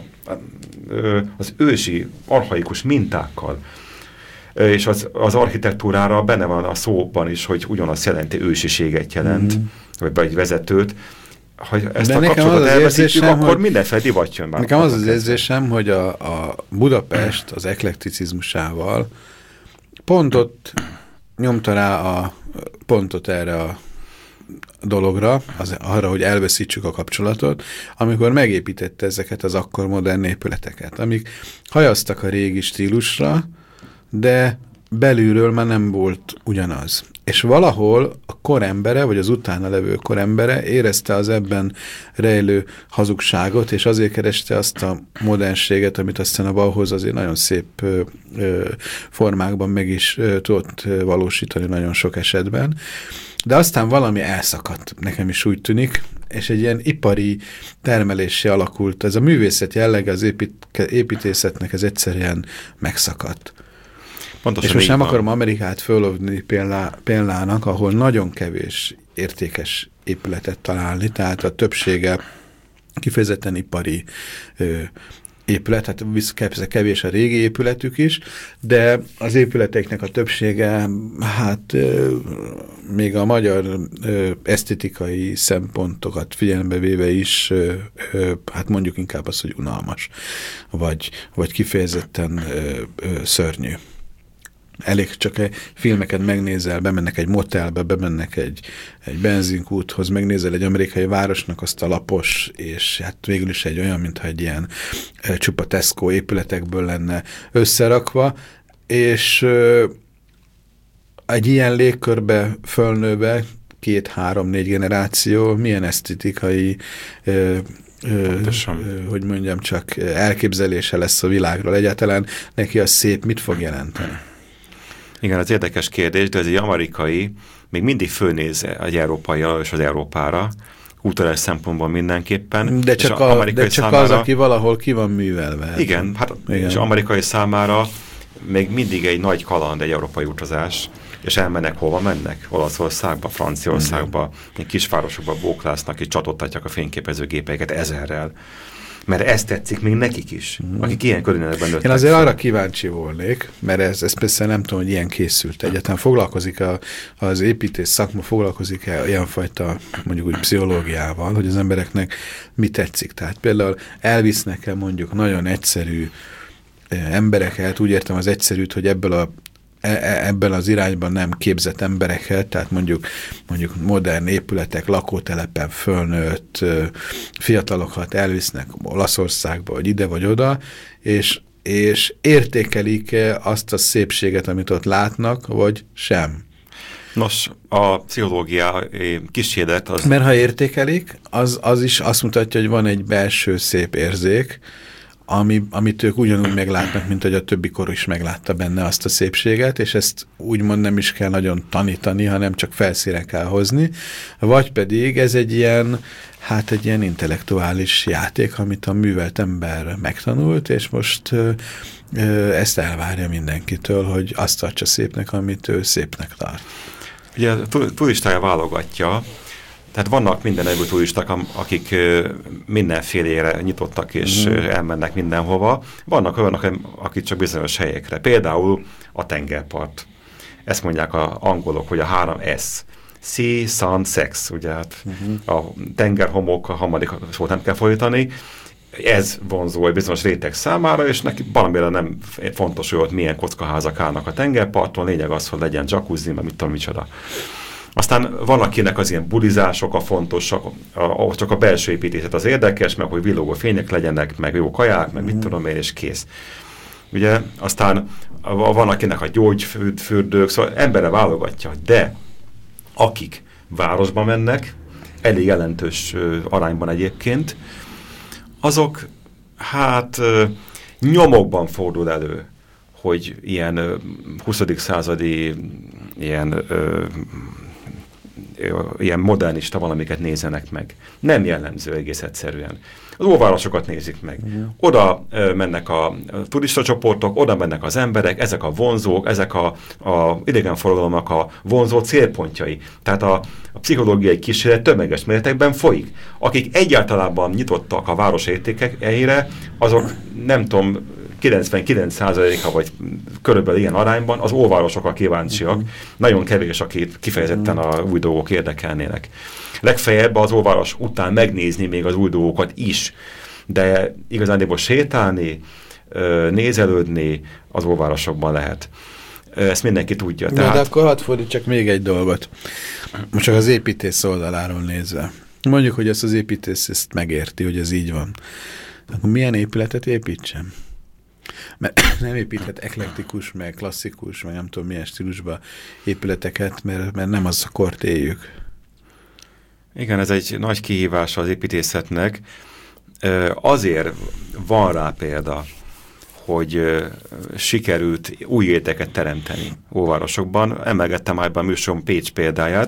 az ősi, archaikus mintákkal. És az, az architektúrára benne van a szóban is, hogy ugyanazt jelenti, ősiséget jelent, mm. vagy, vagy vezetőt. Ha ezt
de
a kapcsolatot elveszítjük, akkor
hogy
mindenféle divat jön már.
Nekem az az érzésem, hogy a, a Budapest az eklekticizmusával pontot nyomta rá a pontot erre a dologra, az, arra, hogy elveszítsük a kapcsolatot, amikor megépítette ezeket az akkor modern épületeket, amik hajaztak a régi stílusra, de belülről már nem volt ugyanaz. És valahol a korembere, vagy az utána levő korembere érezte az ebben rejlő hazugságot, és azért kereste azt a modernséget, amit aztán a Bauhaus azért nagyon szép ö, ö, formákban meg is ö, tudott valósítani nagyon sok esetben. De aztán valami elszakadt, nekem is úgy tűnik, és egy ilyen ipari termeléssé alakult. Ez a művészet jellege az épít, építészetnek, ez egyszerűen megszakadt. Pontosan és most nem van. Akarom Amerikát fölövni példá, példának, ahol nagyon kevés értékes épületet találni, tehát a többsége kifejezetten ipari ö, épület, tehát kevés a régi épületük is, de az épületeknek a többsége, hát ö, még a magyar ö, esztétikai szempontokat figyelembe véve is, ö, ö, hát mondjuk inkább az, hogy unalmas, vagy, vagy kifejezetten ö, ö, szörnyű. Elég csak egy filmeket megnézel, bemennek egy motelbe, bemennek egy, egy benzinkúthoz, megnézel egy amerikai városnak azt a lapos, és hát végül is egy olyan, mintha egy ilyen e, csupa Tesco épületekből lenne összerakva, és e, egy ilyen légkörbe fölnőve két-három-négy generáció milyen esztetikai e, Ö, hogy mondjam, csak elképzelése lesz a világról. Egyáltalán neki a szép mit fog jelenteni?
Igen, az érdekes kérdés, de ez egy amerikai, még mindig fölnéz egy európai és az Európára, kulturális szempontból mindenképpen.
De csak, a, de csak számára, az, aki valahol ki van művelve.
Igen, hát igen. És amerikai számára még mindig egy nagy kaland, egy európai utazás, és elmennek, hova mennek? Olaszországba, Franciaországba, egy kisvárosokba bóklásznak, és csatottatják a fényképezőgépeiket ezerrel. Mert ez tetszik még nekik is, mm. akik ilyen körülményekben nőttek.
Én azért fel. Arra kíváncsi volnék, mert ez, ez persze nem tudom, hogy ilyen készült. Egyáltalán foglalkozik a, az építész szakma, foglalkozik-e ilyenfajta mondjuk úgy pszichológiával, hogy az embereknek mi tetszik. Tehát például elvisznek-e mondjuk nagyon egyszerű embereket, úgy értem az egyszerűt, hogy ebből a ebben az irányban nem képzett embereket, tehát mondjuk, mondjuk modern épületek, lakótelepen fölnőtt fiatalokat elvisznek Olaszországba, vagy ide, vagy oda, és, és értékelik azt a szépséget, amit ott látnak, vagy sem.
Nos, a pszichológia kísérlet az...
Mert ha értékelik, az, az is azt mutatja, hogy van egy belső szép érzék, Ami, amit ők ugyanúgy meglátnak, mint hogy a többi kor is meglátta benne azt a szépséget, és ezt úgymond nem is kell nagyon tanítani, hanem csak felszínre kell hozni, vagy pedig ez egy ilyen, hát egy ilyen intellektuális játék, amit a művelt ember megtanult, és most ö, ö, ezt elvárja mindenkitől, hogy azt tartsa szépnek, amit ő szépnek tart.
Ugye a turistája válogatja, tehát vannak minden nevű turisták, akik mindenfélére nyitottak és mm. elmennek mindenhova. Vannak olyanok, akik csak bizonyos helyekre. Például a tengerpart. Ezt mondják az angolok, hogy a három S. Sea, Sun, Sex. Ugye hát mm-hmm. a tengerhomok, a harmadik szót nem kell folytani. Ez vonzó egy bizonyos réteg számára, és neki valamire nem fontos, hogy ott milyen kockaházak állnak a tengerparton. Lényeg az, hogy legyen jacuzzi, mert mit tudom, micsoda. Aztán van, akinek az ilyen bulizások a fontosak, ahol csak a belső építészet az érdekes, meg hogy villogó fények legyenek, meg jó kaják, meg mit tudom én, és kész. Ugye, aztán van, akinek a gyógyfürdők, szóval embere válogatja, de akik városba mennek, elég jelentős arányban egyébként, azok hát nyomokban fordul elő, hogy ilyen huszadik századi ilyen, ö, ilyen modernista valamiket nézzenek meg. Nem jellemző egész egyszerűen. Az óvárosokat nézik meg. Uh-huh. Oda ö, mennek a turistacsoportok, oda mennek az emberek, ezek a vonzók, ezek a, a idegenforgalomnak a vonzó célpontjai. Tehát a, a pszichológiai kísérlet tömeges méretekben folyik. Akik egyáltalában nyitottak a város értékeire, azok nem tudom, kilencvenkilenc százaléka vagy körülbelül ilyen arányban az óvárosokra kíváncsiak. Uh-huh. Nagyon kevés, akit kifejezetten a új dolgok érdekelnének. Legfeljebb az óváros után megnézni még az új dolgokat is, de igazándiból sétálni, nézelődni az óvárosokban lehet. Ezt mindenki tudja.
Tehát... De akkor hadd fordítsak még egy dolgot. Most csak az építész oldaláról nézve. Mondjuk, hogy ezt az építész ezt megérti, hogy ez így van. Akkor milyen épületet építsen? Mert nem építhet eklektikus, meg klasszikus, meg nem tudom milyen stílusban épületeket, mert, mert nem az a kort éljük.
Igen, ez egy nagy kihívás az építészetnek. Azért van rá példa, hogy sikerült új értéket teremteni óvárosokban. Emelgettem már a műsorom Pécs példáját,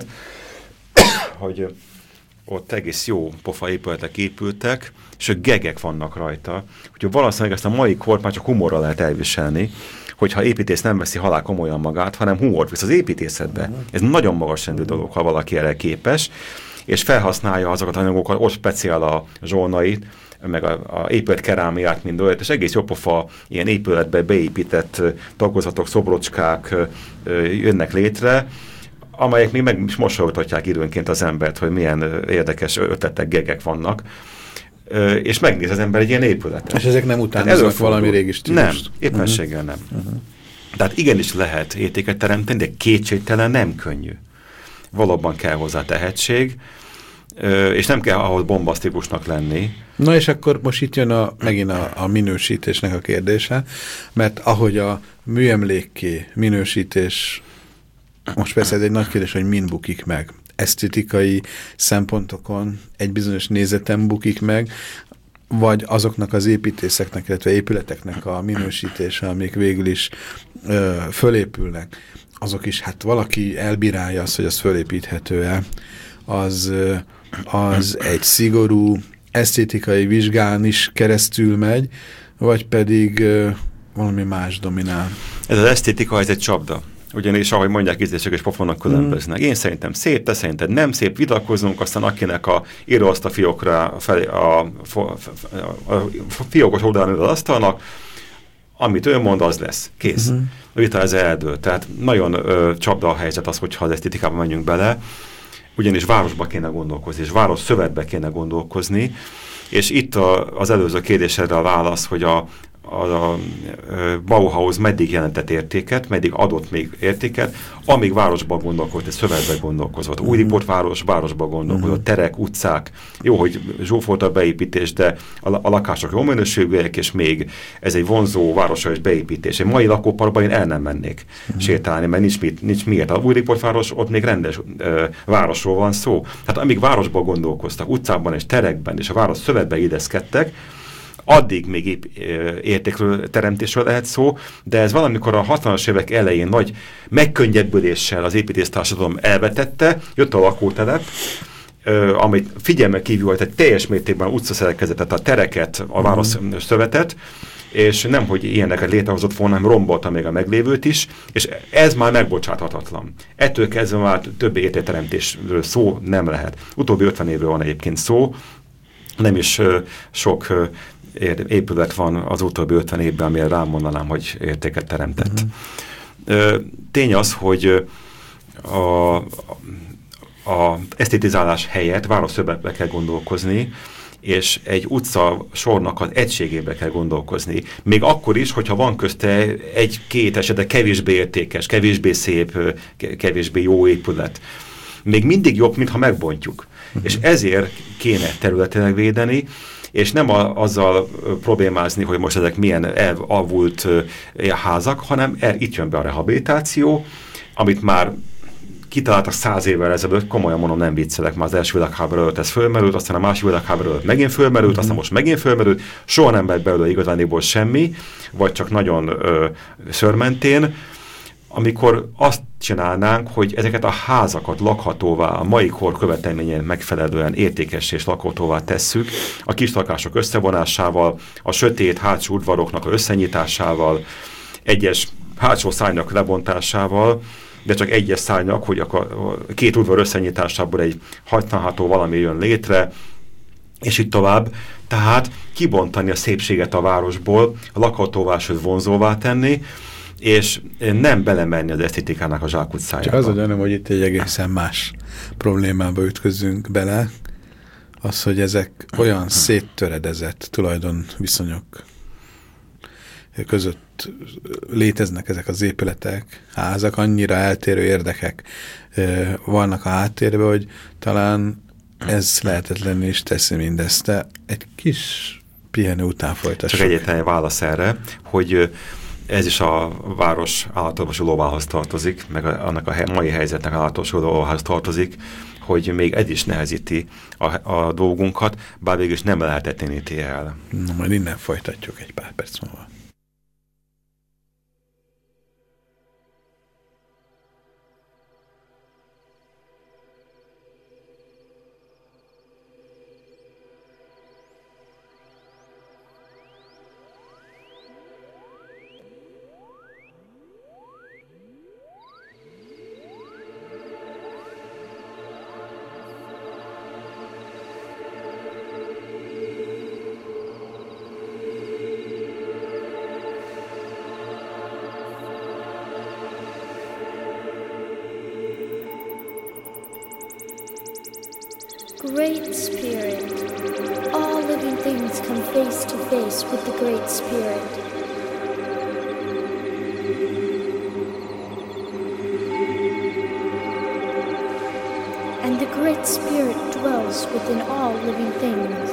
hogy ott egész jó pofa épületek épültek, és a gegek vannak rajta. Úgyhogy valószínűleg ezt a mai kort már csak humorral lehet elviselni, hogyha építész nem veszi halál komolyan magát, hanem humort visz az építészetbe. Ez nagyon magas rendű dolog, ha valaki erre képes, és felhasználja azokat az anyagokat, ott speciál a zsolnait, meg a, a épület kerámiát, mind olyat, és egész jópofa ilyen épületbe beépített tagozatok, szobrocskák jönnek létre, amelyek még meg is mosolyogtatják időnként az embert, hogy milyen érdekes ötletek, gegek vannak, és megnéz az ember egy ilyen épületet.
És ezek nem utánoznak valami régi stílust?
Nem, éppenséggel nem. Uh-huh. Tehát igenis lehet értéket teremteni, de kétségtelen nem könnyű. Valóban kell hozzá tehetség, és nem kell ahhoz bombasztikusnak lenni.
Na és akkor most itt jön a, megint a, a minősítésnek a kérdése, mert ahogy a műemlékké minősítés, most persze ez egy nagy kérdés, hogy min bukik meg. Esztétikai szempontokon egy bizonyos nézeten bukik meg, vagy azoknak az építészeknek, illetve épületeknek a minősítése, amik végül is ö, fölépülnek, azok is, hát valaki elbírálja azt, hogy az fölépíthető-e, az, az egy szigorú esztétikai vizsgán is keresztül megy, vagy pedig ö, valami más dominál.
Ez az esztétika, ez egy csapda. Ugyanis, ahogy mondják, ízlések és pofonnak különböznek. Mm. Én szerintem szép, te szerinted nem szép, vitatkozunk, aztán akinek a íróasztal fiókra felé, a, a, a, a fiókos oldalán ül az asztalnak, amit ő mond, az lesz. Kész. Mm. A vita ez eldől. Tehát nagyon ö, csapda a helyzet az, hogyha az esztétikába menjünk bele, ugyanis városba kéne gondolkozni, és város szövetbe kéne gondolkozni, és itt a, az előző kérdésedre a válasz, hogy a a, a Bauhaus meddig jelentett értéket, meddig adott még értéket, amíg városban gondolkozott, szövetben gondolkozott. Uh-huh. Újriportváros, városban gondolkozott, uh-huh. terek, utcák. Jó, hogy zsúfolt a beépítés, de a, a lakások jó minőségűek, és még ez egy vonzó városos beépítés. Egy mai lakóparkban én el nem mennék uh-huh. sétálni, mert nincs, mit, nincs miért. A Újriportváros, ott még rendes ö, városról van szó. Hát amíg városban gondolkoztak, utcákban és terekben, és a város szövetben ideszkedtek, addig még épp értékről teremtésről lehet szó, de ez valamikor a hatvanas évek elején nagy megkönnyebbüléssel az építésztársadalom elvetette, jött a lakótelep, amit figyelme kívül volt, egy teljes mértékben utcaszerkezetet, a tereket, a város szövetet, és nem, hogy ilyeneket létrehozott volna, hanem rombolta még a meglévőt is, és ez már megbocsáthatatlan. Ettől kezdve már több értékteremtésről szó nem lehet. Utóbbi ötven évről van egyébként szó, nem is uh, sok uh, épület van az utóbbi ötven évben, amire rámondanám, hogy értéket teremtett. Uh-huh. uh, tény az, hogy uh, a, a esztétizálás helyett városszövetbe kell gondolkozni, és egy utca sornak az egységébe kell gondolkozni. Még akkor is, hogyha van közte egy-két esetben kevésbé értékes, kevésbé szép, kevésbé jó épület. Még mindig jobb, mintha megbontjuk. Uh-huh. És ezért kéne területileg védeni, és nem a, azzal problémázni, hogy most ezek milyen elavult házak, hanem el, itt jön be a rehabilitáció, amit már kitaláltak száz évvel ezelőtt, komolyan mondom, nem viccelek, már az első világháború előtt ez fölmerült, aztán a második világháború előtt megint fölmerült, mm-hmm. aztán most megint fölmerült, soha nem lett belőle igazániból semmi, vagy csak nagyon ö, szörmentén, amikor azt csinálnánk, hogy ezeket a házakat lakhatóvá, a mai kor követelményen megfelelően értékes és lakhatóvá tesszük, a kis lakások összevonásával, a sötét hátsó udvaroknak összenyitásával, egyes hátsó szárnyak lebontásával, de csak egyes szárnyak, hogy a két udvar összenyitásából egy használható valami jön létre, és így tovább. Tehát kibontani a szépséget a városból, a lakhatóvá, sőt vonzóvá tenni, és nem belemenni az esztétikának a zsákutcájába.
Csak az a gyanom, hogy itt egy egészen más problémába ütközünk bele, az, hogy ezek olyan széttöredezett tulajdonviszonyok között léteznek ezek az épületek, házak, annyira eltérő érdekek vannak a háttérben, hogy talán ez lehetetlenné is teszi mindezt. De egy kis pihenő után folytassuk.
Csak egyetlen válasz erre, hogy ez is a város állatorvosolóvához tartozik, meg annak a mai helyzetnek állatorvosolóvához tartozik, hogy még ez is nehezíti a, a dolgunkat, bár végül is nem lehetetleníti el.
Na, majd innen folytatjuk egy pár perc múlva.
Great Spirit. All living things come face to face with the Great Spirit. And the Great Spirit dwells within all living things.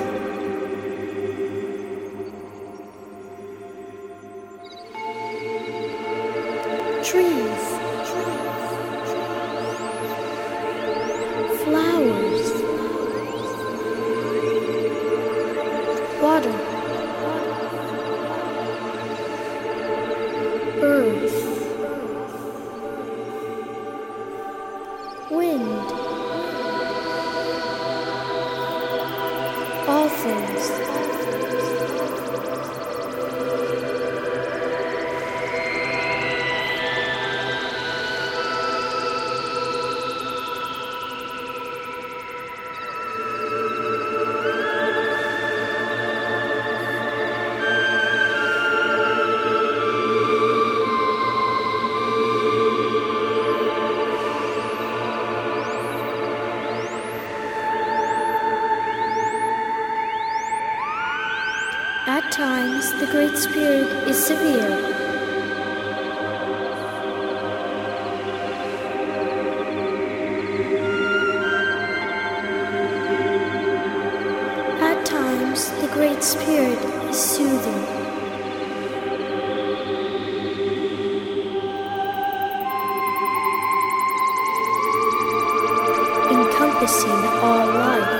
Trees. Flowers. Water, earth, wind, all things. At times, the Great Spirit is severe. At times, the Great Spirit is soothing. Encompassing all life.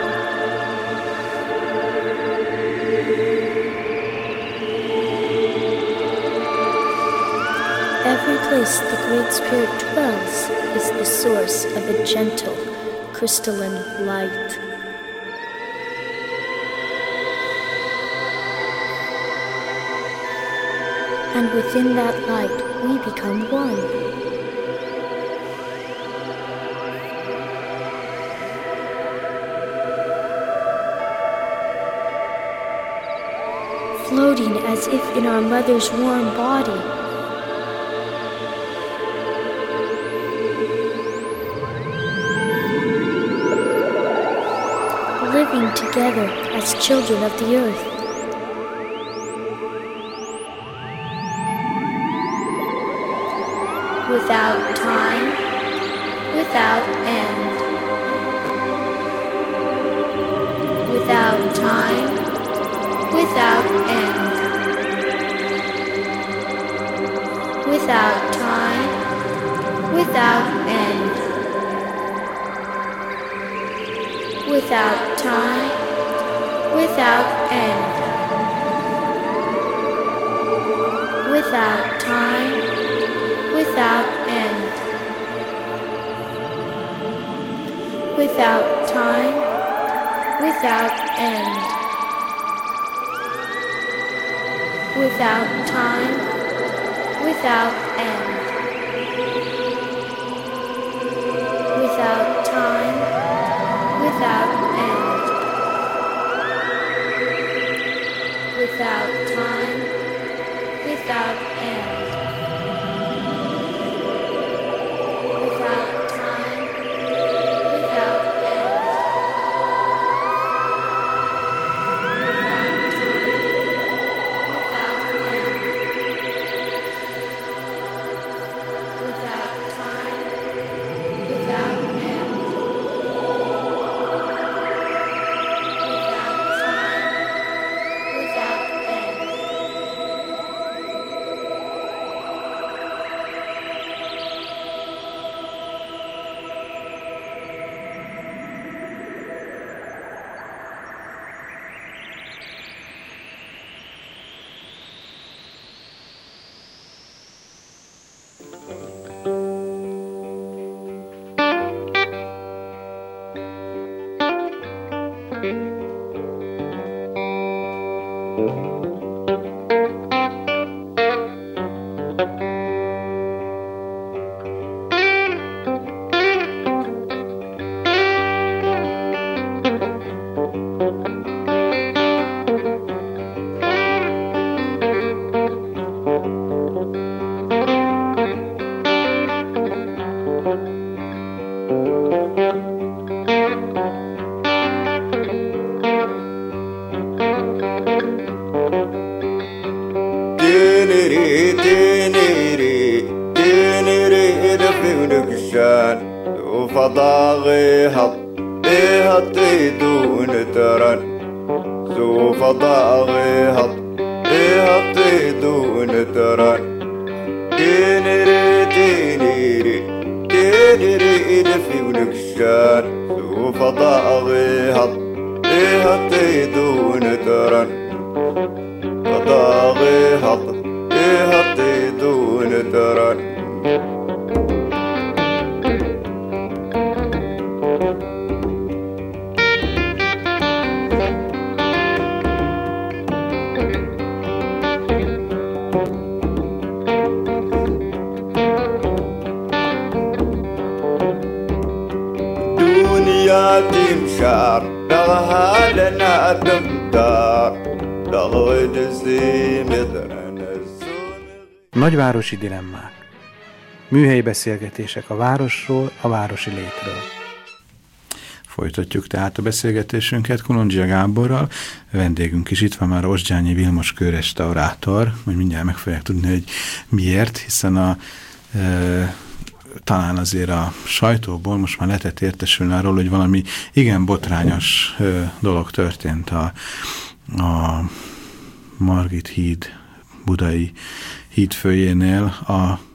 Every place the Great Spirit dwells is the source of a gentle, crystalline light. And within that light, we become one. Floating as if in our mother's warm body. Living together as children of the earth. Without time, without end. Without time, without end. Without time, without end. without time, without end, without time, without end, without time, without end, without time, without end, without time, without end, without time, without end, without time, without end, without time, without end, without time, without end.
تنري تنري تنري دفنك الشان وفضاغي هط هطي دون ترن سو فضاغي هط هطي دون ترن تنري تنري تنري دفنك الشان سو فضاغي هط هطي دون ترن فضاغي هط هطي دون ترن دنيا تمشار دغها لنا تمدار
Nagyvárosi dilemmák. Műhelyi beszélgetések a városról, a városi létről. Folytatjuk tehát a beszélgetésünket Kulondzsia Gáborral. Vendégünk is itt van már, Osgyányi Vilmos kőrestaurátor, hogy mindjárt meg fogják tudni, hogy miért, hiszen a e, talán azért a sajtóból most már lehetett értesülni arról, hogy valami igen botrányos e, dolog történt a a Margit híd, budai hídfőjénél a,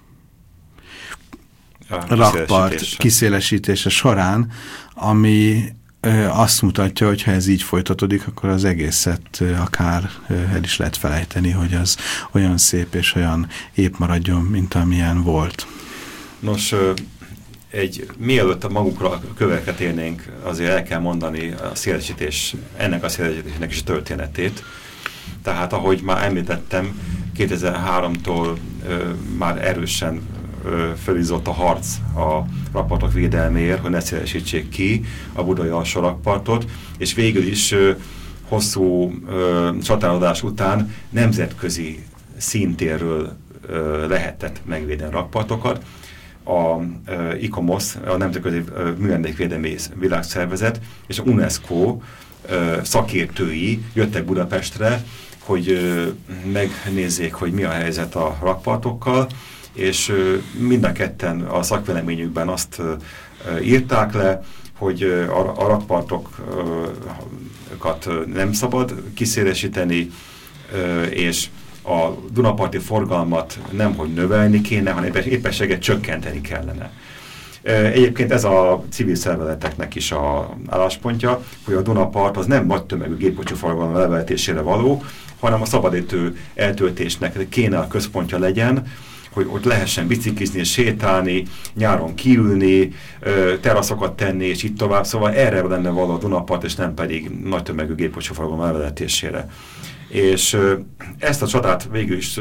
a rakpart kiszélesítése során, ami ö, azt mutatja, hogy ha ez így folytatódik, akkor az egészet ö, akár ö, el is lehet felejteni, hogy az olyan szép és olyan épp maradjon, mint amilyen volt.
Nos, ö, egy, mielőtt magukra a köveket érnénk, azért el kell mondani a szélesítés, ennek a szélesítésnek is történetét. Tehát, ahogy már említettem, kétezer-háromtól ö, már erősen ö, felizzott a harc a rakpartok védelméért, hogy ne szélesítsék ki a budai alsó rakpartot, és végül is ö, hosszú ö, csatározás után nemzetközi szintérről ö, lehetett megvédeni rakpartokat. A uh, I C O M O S, a Nemzetközi uh, Műemlékvédelmi Világszervezet és a UNESCO uh, szakértői jöttek Budapestre, hogy uh, megnézzék, hogy mi a helyzet a rakpartokkal, és uh, mind a ketten a szakvéleményükben azt uh, írták le, hogy uh, a, a rakpartokat uh, nem szabad kiszélesíteni, uh, és a dunaparti forgalmat nemhogy növelni kéne, hanem éppenséget csökkenteni kellene. Egyébként ez a civil szervezeteknek is a álláspontja, hogy a Dunapart az nem nagy tömegű gépkocsi forgalom levezetésére való, hanem a szabadidő eltöltésnek kéne a központja legyen, hogy ott lehessen biciklizni és sétálni, nyáron kiülni, teraszokat tenni, és itt tovább. Szóval erre lenne való a Dunapart, és nem pedig nagy tömegű gépkocsi forgalom levezetésére. És ezt a csatát végül is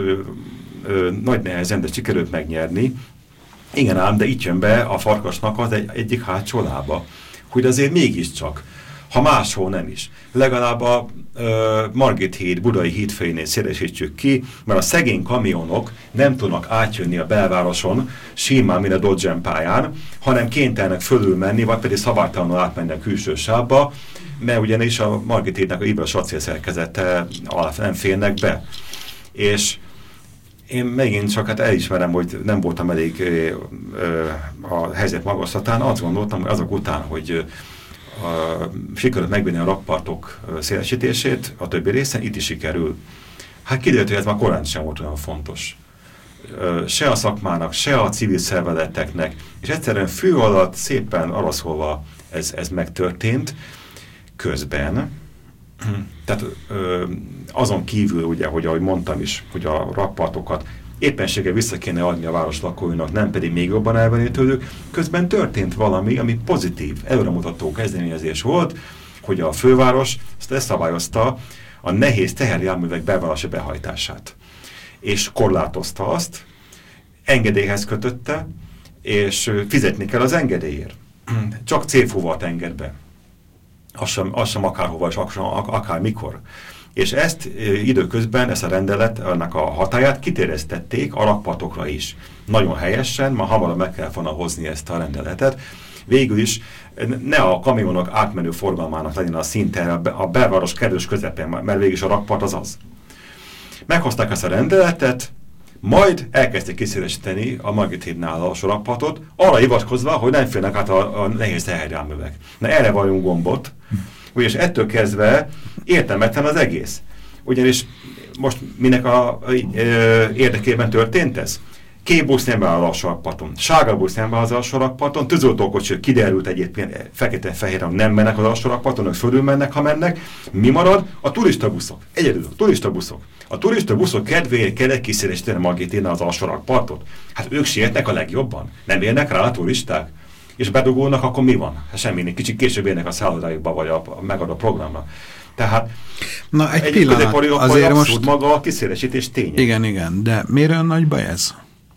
nagy nehezen, de sikerült megnyerni. Igen ám, de itt jön be a farkasnak az egy, egyik hátsó lába, hogy azért mégiscsak, ha máshol nem is, legalább a ö, Margit híd, Budai hídfőjénél szélesítsük ki, mert a szegény kamionok nem tudnak átjönni a belvároson simán, mint a Dodge pályán, hanem kénytelenek fölülmenni, vagy pedig szabálytalanul átmenni a külső sávba, mert ugyanis a Margit hídnek a Ibra acélszerkezete alá nem férnek be. És én megint csak hát elismerem, hogy nem voltam elég ö, ö, a helyzet magaslatán. Azt gondoltam, hogy azok után, hogy ö, sikerült megvenni a rakpartok szélesítését, a többi részen itt is sikerül. Hát kiderült, hogy ez már korán sem volt olyan fontos. Ö, se a szakmának, se a civil szervezeteknek, és egyszerűen fő alatt szépen araszolva ez, ez megtörtént. Közben, tehát ö, azon kívül, ugye, hogy ahogy mondtam is, hogy a rakpartokat éppenséggel vissza kéne adni a város lakóinak, nem pedig még jobban elvenni tőlük, közben történt valami, ami pozitív, előremutató kezdeményezés volt, hogy a főváros azt leszabályozta a nehéz teherjárművek belvárosi behajtását. És korlátozta azt, engedélyhez kötötte, és fizetni kell az engedélyért. Csak célfúvat enged be. Az sem, az sem akárhova, és akármikor. És ezt e, időközben, ezt a rendelet, ennek a hatályát kitéreztették a rakpartokra is. Nagyon helyesen, ma hamarabb meg kell volna hozni ezt a rendeletet. Végül is ne a kamionok átmenő forgalmának legyen a szinte a belváros kerülős közepén, mert végül is a rakpart az az. Meghozták ezt a rendeletet, majd elkezdték kiszélesíteni a Margit hídnál a rakpartot, arra hivatkozva, hogy nem férnek át a, a nehéz teherjárművek. Na erre valljunk gombot, ugyanis ettől kezdve értelmetlen az egész. Ugyanis most minek a, a, a, a érdekében történt ez? Kék busz nem beáll a sarkparton, sárga busz nem beáll a sarkparton, tűzoltókocsik kiderült egyébként fekete-fehéren nem mennek az sarkparton, ők fölül mennek, ha mennek. Mi marad? A turistabuszok. Egyedül a turistabuszok. A turistabuszok kedvéért kell kiszélesíteni a Margit hídnál az alsórakpartot. Hát ők sietnek a legjobban. Nem érnek rá a turisták? És bedugulnak, akkor mi van? Hát semmi, kicsit később érnek a szállodájukba, vagy a, a megadó programra. Tehát
na, egy, egy pillanat, azért
abszolút
most
maga a kiszélesítés ténye.
Igen, igen, de miért olyan nagy baj ez?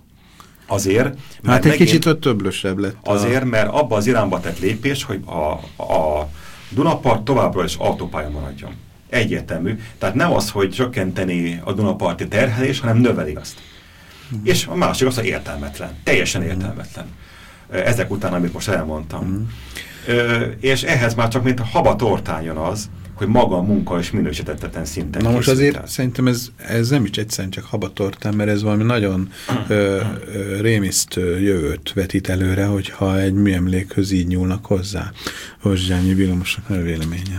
Azért,
mert hát egy kicsit ott többlösebb lett.
Azért, a... mert abba az irányba tett lépés, hogy a, a Dunapart továbbra is autópálya maradjon. Egyértelmű. Tehát nem az, hogy csökkenteni a Dunaparti terhelés, hanem növeli azt. Mm. És a másik az, hogy értelmetlen. Teljesen mm. értelmetlen. Ezek után, amit most elmondtam. Mm. Ö, és ehhez már csak mint a haba tortán jön az, hogy maga a munka és minősítetlen szinten
na most azért el. Szerintem ez, ez nem is egyszerűen csak habatortán, mert ez valami nagyon ö, ö, rémisztő jövőt vetít előre, hogyha egy műemlékhöz így nyúlnak hozzá. Hozzányi Vilmosnak a véleménye.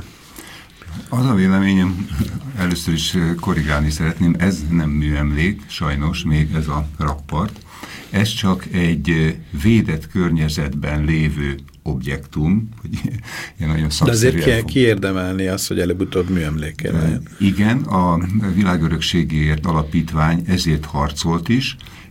Az a véleményem, először is korrigálni szeretném, ez nem műemlék, sajnos még ez a rakpart. Ez csak egy védett környezetben lévő objektum, hogy ilyen nagyon szakszerűen.
De azért ki, kiérdemelni azt, hogy előbb-utóbb műemlékkel legyen.
Igen, a Világörökségéért Alapítvány ezért harcolt is.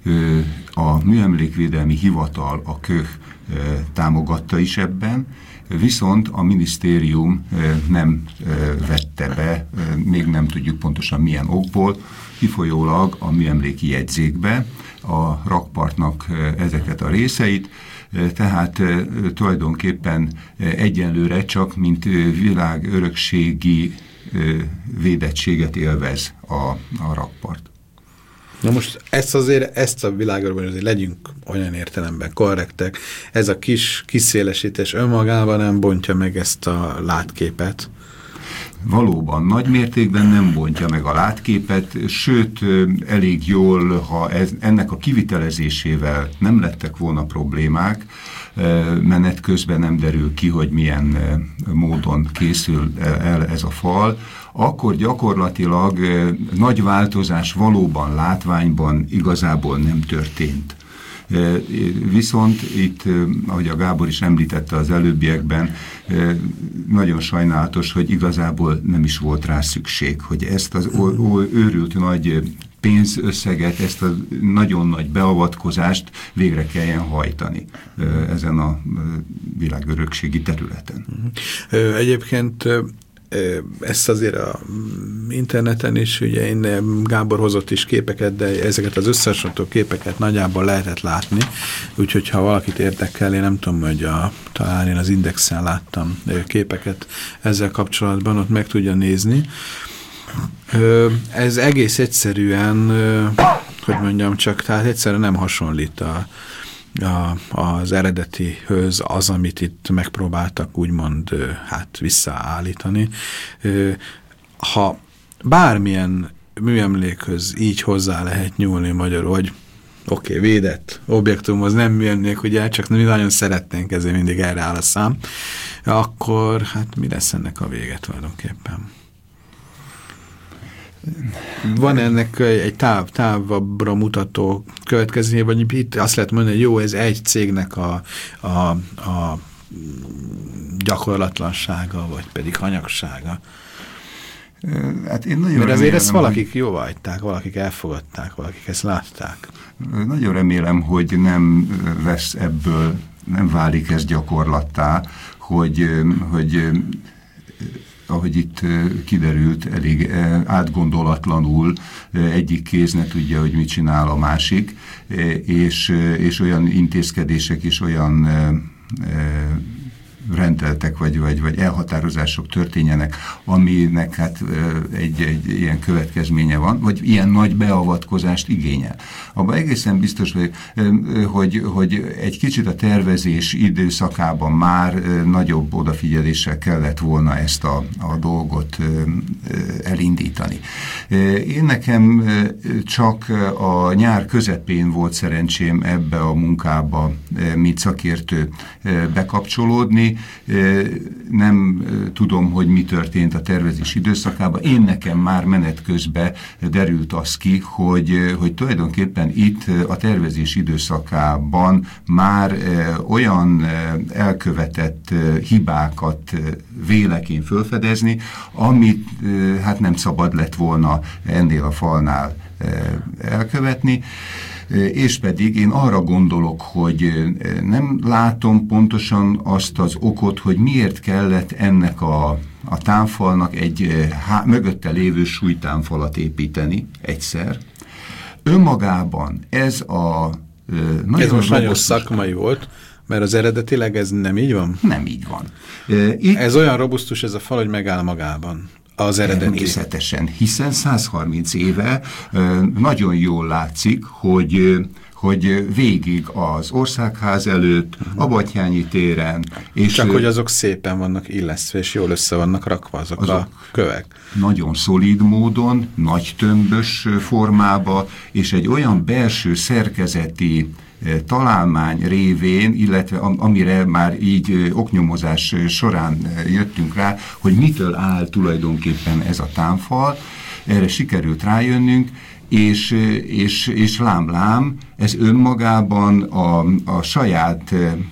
A Műemlékvédelmi Hivatal, a Köh támogatta is ebben, viszont a minisztérium nem vette be, még nem tudjuk pontosan milyen okból, kifolyólag a műemléki jegyzékbe a rakpartnak ezeket a részeit, tehát tulajdonképpen egyenlőre csak mint világörökségi védettséget élvez a, a rakpart.
Na most ezt azért, ezt a világörökben azért legyünk olyan értelemben korrektek. Ez a kis kiszélesítés önmagában nem bontja meg ezt a látképet.
Valóban nagy mértékben nem bontja meg a látképet, sőt elég jól, ha ez, ennek a kivitelezésével nem lettek volna problémák, menet közben nem derül ki, hogy milyen módon készül el ez a fal, akkor gyakorlatilag nagy változás valóban látványban igazából nem történt. Viszont itt, ahogy a Gábor is említette az előbbiekben, nagyon sajnálatos, hogy igazából nem is volt rá szükség, hogy ezt az őrült nagy pénzösszeget, ezt a nagyon nagy beavatkozást végre kelljen hajtani ezen a világörökségi területen.
Egyébként ezt azért a interneten is, ugye én Gábor hozott is képeket, de ezeket az összehasonlító képeket nagyjából lehetett látni, úgyhogy ha valakit érdekel, én nem tudom, hogy a, talán én az Indexen láttam képeket ezzel kapcsolatban, ott meg tudja nézni. Ez egész egyszerűen, hogy mondjam csak, tehát egyszerűen nem hasonlít a A, az eredetihöz, az, amit itt megpróbáltak úgymond hát visszaállítani. Ha bármilyen műemlékhöz így hozzá lehet nyúlni magyarul, hogy oké, okay, védett objektumhoz nem műemlék, ugye, csak mi nagyon szeretnénk, ezért mindig erre áll a szám, akkor hát mi lesz ennek a vége tulajdonképpen? Van ennek egy táv, távabbre mutató következménye, vagy itt azt lehet mondani, hogy jó, ez egy cégnek a, a, a gyakorlatlansága, vagy pedig hanyagsága.
Hát én nagyon
Mert azért
remélem,
ezt valakik
hogy...
jóváhagyták, valakik elfogadták, valakik ezt látták.
Nagyon remélem, hogy nem lesz ebből, nem válik ez gyakorlattá, hogy, hogy ahogy itt kiderült, elég átgondolatlanul egyik kéz ne tudja, hogy mit csinál a másik, és, és olyan intézkedések és olyan rendeltek, vagy, vagy, vagy elhatározások történjenek, aminek hát egy, egy ilyen következménye van, vagy ilyen nagy beavatkozást igényel. Abban egészen biztos, hogy, hogy, hogy egy kicsit a tervezés időszakában már nagyobb odafigyeléssel kellett volna ezt a, a dolgot elindítani. Én nekem csak a nyár közepén volt szerencsém ebbe a munkába, mint szakértő bekapcsolódni. Nem tudom, hogy mi történt a tervezés időszakában. Én nekem már menet közben derült az ki, hogy, hogy tulajdonképpen itt a tervezés időszakában már olyan elkövetett hibákat vélek én fölfedezni, amit hát nem szabad lett volna ennél a falnál elkövetni. És pedig én arra gondolok, hogy nem látom pontosan azt az okot, hogy miért kellett ennek a, a támfalnak egy há, mögötte lévő súlytámfalat építeni egyszer. Önmagában ez a
nagyon Ez most nagyon szakmai volt, mert az eredetileg ez nem így van?
Nem így van. Itt
ez olyan robusztus ez a fal, hogy megáll magában. Az eredeti.
Természetesen, hiszen száz harminc éve nagyon jól látszik, hogy, hogy végig az Országház előtt, uh-huh. a Batthyány téren. És
csak hogy azok szépen vannak illesztve, és jól össze vannak rakva azok, azok a kövek.
Nagyon szolid módon, nagy tömbös formába, és egy olyan belső szerkezeti találmány révén, illetve amire már így oknyomozás során jöttünk rá, hogy mitől áll tulajdonképpen ez a támfal, erre sikerült rájönnünk, és, és, és lám-lám, ez önmagában a, a saját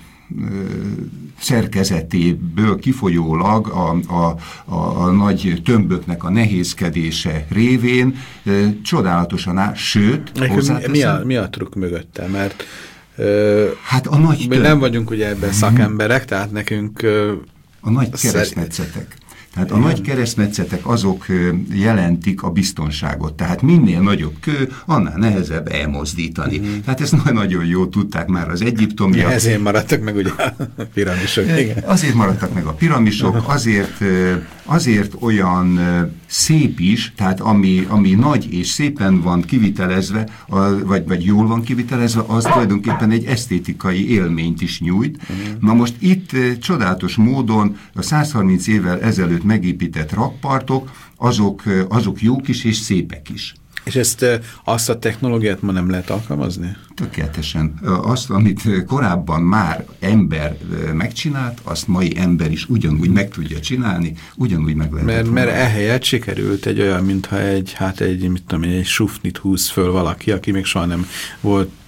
szerkezetéből kifolyólag a, a, a, a nagy tömböknek a nehézkedése révén e, csodálatosan áll, sőt,
mi a, mi a trükk mögötte? Mert ö,
hát a nagy
mi nem vagyunk ugye ebben szakemberek, tehát nekünk ö,
a nagy keresztmetszetek. Tehát a nagy keresztmetszetek azok jelentik a biztonságot. Tehát minél nagyobb kő, annál nehezebb elmozdítani. Mm. Tehát ezt nagyon jól tudták már az egyiptomiak.
Ja, ezért maradtak meg ugye a piramisok. Igen.
Azért maradtak meg a piramisok, azért, azért olyan szép is, tehát ami, ami nagy és szépen van kivitelezve, vagy, vagy jól van kivitelezve, az tulajdonképpen egy esztétikai élményt is nyújt. Mm. Na most itt csodálatos módon a száz harminc évvel ezelőtt megépített rakpartok, azok, azok jók is és szépek is.
És ezt azt a technológiát ma nem lehet alkalmazni?
Tökéletesen. Azt, amit korábban már ember megcsinált, azt mai ember is ugyanúgy meg tudja csinálni, ugyanúgy meg lehet.
Mert, mert ehelyett sikerült egy olyan, mintha egy, hát egy, mit tudom én, egy sufnit húz föl valaki, aki még soha nem volt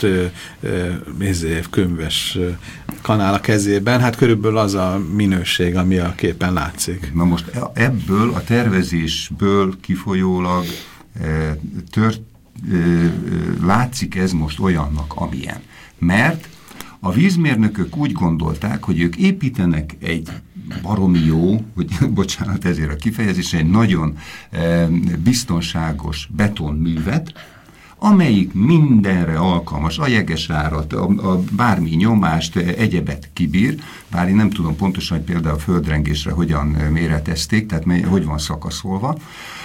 uh, könyves kanál a kezében, hát körülbelül az a minőség, ami a képen látszik.
Na most ebből a tervezésből kifolyólag tört, látszik ez most olyannak, amilyen. Mert a vízmérnökök úgy gondolták, hogy ők építenek egy baromi jó, hogy bocsánat ezért a kifejezés, egy nagyon biztonságos betonművet, amelyik mindenre alkalmas, a jegesárat, a, a bármi nyomást, egyebet kibír, bár én nem tudom pontosan, hogy például a földrengésre hogyan méretezték, tehát mely, hogy van szakaszolva.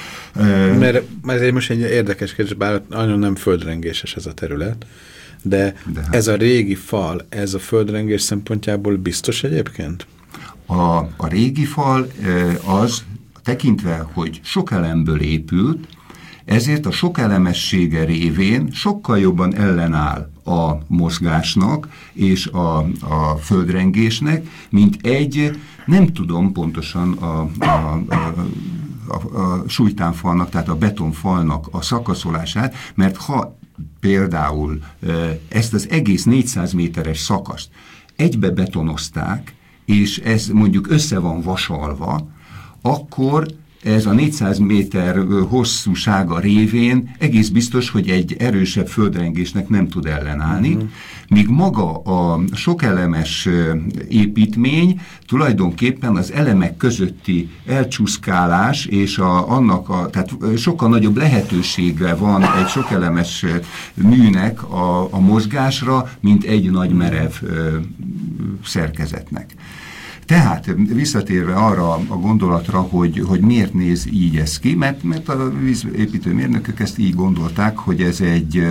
Mert ez most egy érdekes kérdés, bár nagyon nem földrengéses ez a terület, de, de hát ez a régi fal, ez a földrengés szempontjából biztos egyébként?
A, a régi fal az, tekintve, hogy sok elemből épült, ezért a sok elemessége révén sokkal jobban ellenáll a mozgásnak és a, a földrengésnek, mint egy, nem tudom pontosan a, a, a A, a súlytánfalnak, tehát a betonfalnak a szakaszolását, mert ha például ezt az egész négyszáz méteres szakaszt egybe betonozták, és ez mondjuk össze van vasalva, akkor ez a négyszáz méter hosszúsága révén egész biztos, hogy egy erősebb földrengésnek nem tud ellenállni, uh-huh. míg maga a sokelemes építmény tulajdonképpen az elemek közötti elcsúszkálás és a, annak a, tehát sokkal nagyobb lehetősége van egy sokelemes műnek a, a mozgásra, mint egy nagy merev ö, szerkezetnek. Tehát visszatérve arra a gondolatra, hogy, hogy miért néz így ez ki, mert, mert a vízépítőmérnökök ezt így gondolták, hogy ez egy,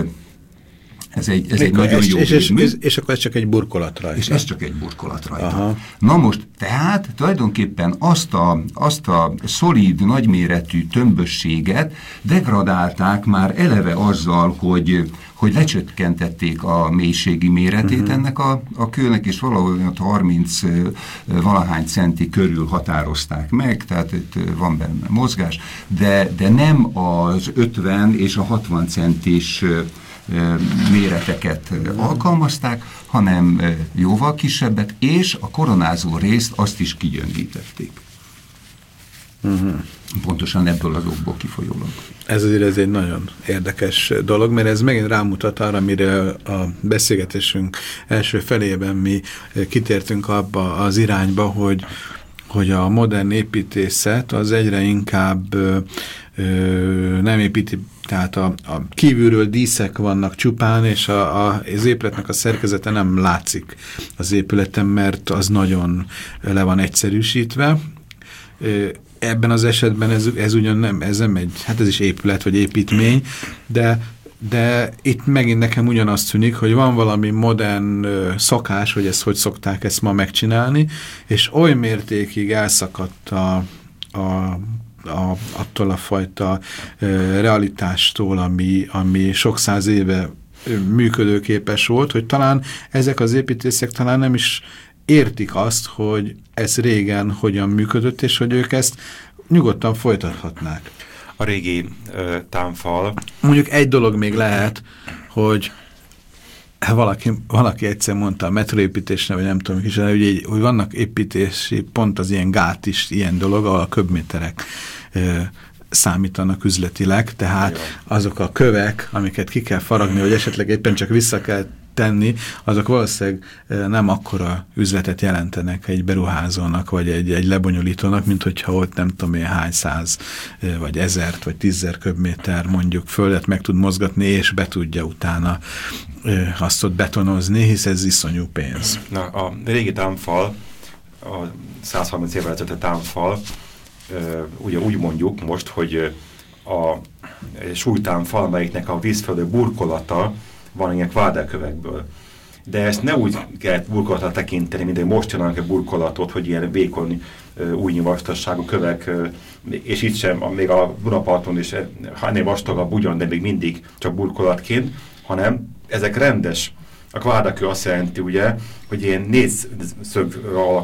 ez egy, ez egy nagyon
és,
jó
és, és,
és,
és akkor ez csak egy burkolat rajta.
És ez csak egy burkolat rajta.
Aha.
Na most, tehát tulajdonképpen azt a, azt a szolíd, nagyméretű tömbösséget degradálták már eleve azzal, hogy hogy lecsökkentették a mélységi méretét uh-huh. ennek a, a kőnek, és valahol harminc valahány centi körül határozták meg, tehát itt van benne mozgás, de, de nem az ötven és a hatvan centis méreteket alkalmazták, hanem jóval kisebbet, és a koronázó részt azt is kigyöngítették. Uh-huh. Pontosan ebből az okból kifolyólag.
Ez azért ez egy nagyon érdekes dolog, mert ez megint rámutat arra, amire a beszélgetésünk első felében mi kitértünk abba az irányba, hogy, hogy a modern építészet az egyre inkább ö, ö, nem építi, tehát a, a kívülről díszek vannak csupán, és a, a, az épületnek a szerkezete nem látszik az épületen, mert az nagyon le van egyszerűsítve. Ebben az esetben ez, ez ugyan nem, ez nem egy, hát ez is épület vagy építmény, de, de itt megint nekem ugyanazt tűnik, hogy van valami modern ö, szokás, hogy ezt hogy szokták ezt ma megcsinálni, és oly mértékig elszakadt a, a, a, attól a fajta ö, realitástól, ami, ami sok száz éve ö, működőképes volt, hogy talán ezek az építészek talán nem is értik azt, hogy ez régen hogyan működött, és hogy ők ezt nyugodtan folytathatnák.
A régi ö, támfal.
Mondjuk egy dolog még lehet, hogy valaki, valaki egyszer mondta a metroépítésnél, vagy nem tudom, is, hogy, hogy vannak építési, pont az ilyen gát is ilyen dolog, ahol a köbméterek ö, számítanak üzletileg, tehát azok a kövek, amiket ki kell faragni, hogy esetleg éppen csak vissza kell tenni, azok valószínűleg nem akkora üzletet jelentenek egy beruházónak, vagy egy, egy lebonyolítónak, mint hogyha ott nem tudom én hány száz, vagy ezert, vagy tízzer köbméter mondjuk földet meg tud mozgatni, és be tudja utána azt ott betonozni, hisz ez iszonyú pénz.
Na, a régi támfal, a száz harminc évvel ezelőtti támfal, ugye úgy mondjuk most, hogy a súlytámfal, amelyiknek a vízföldő burkolata van ilyen kvádárkövekből. de ezt ne úgy kell burkolatát tekinteni, mint hogy most csinálnak egy burkolatot, hogy ilyen vékony új vastaságú kövek, és itt sem, még a Dunaparton is ennél vastagabb ugyan, de még mindig csak burkolatként, hanem ezek rendes. A kvárdakő azt jelenti ugye, hogy ilyen négyszög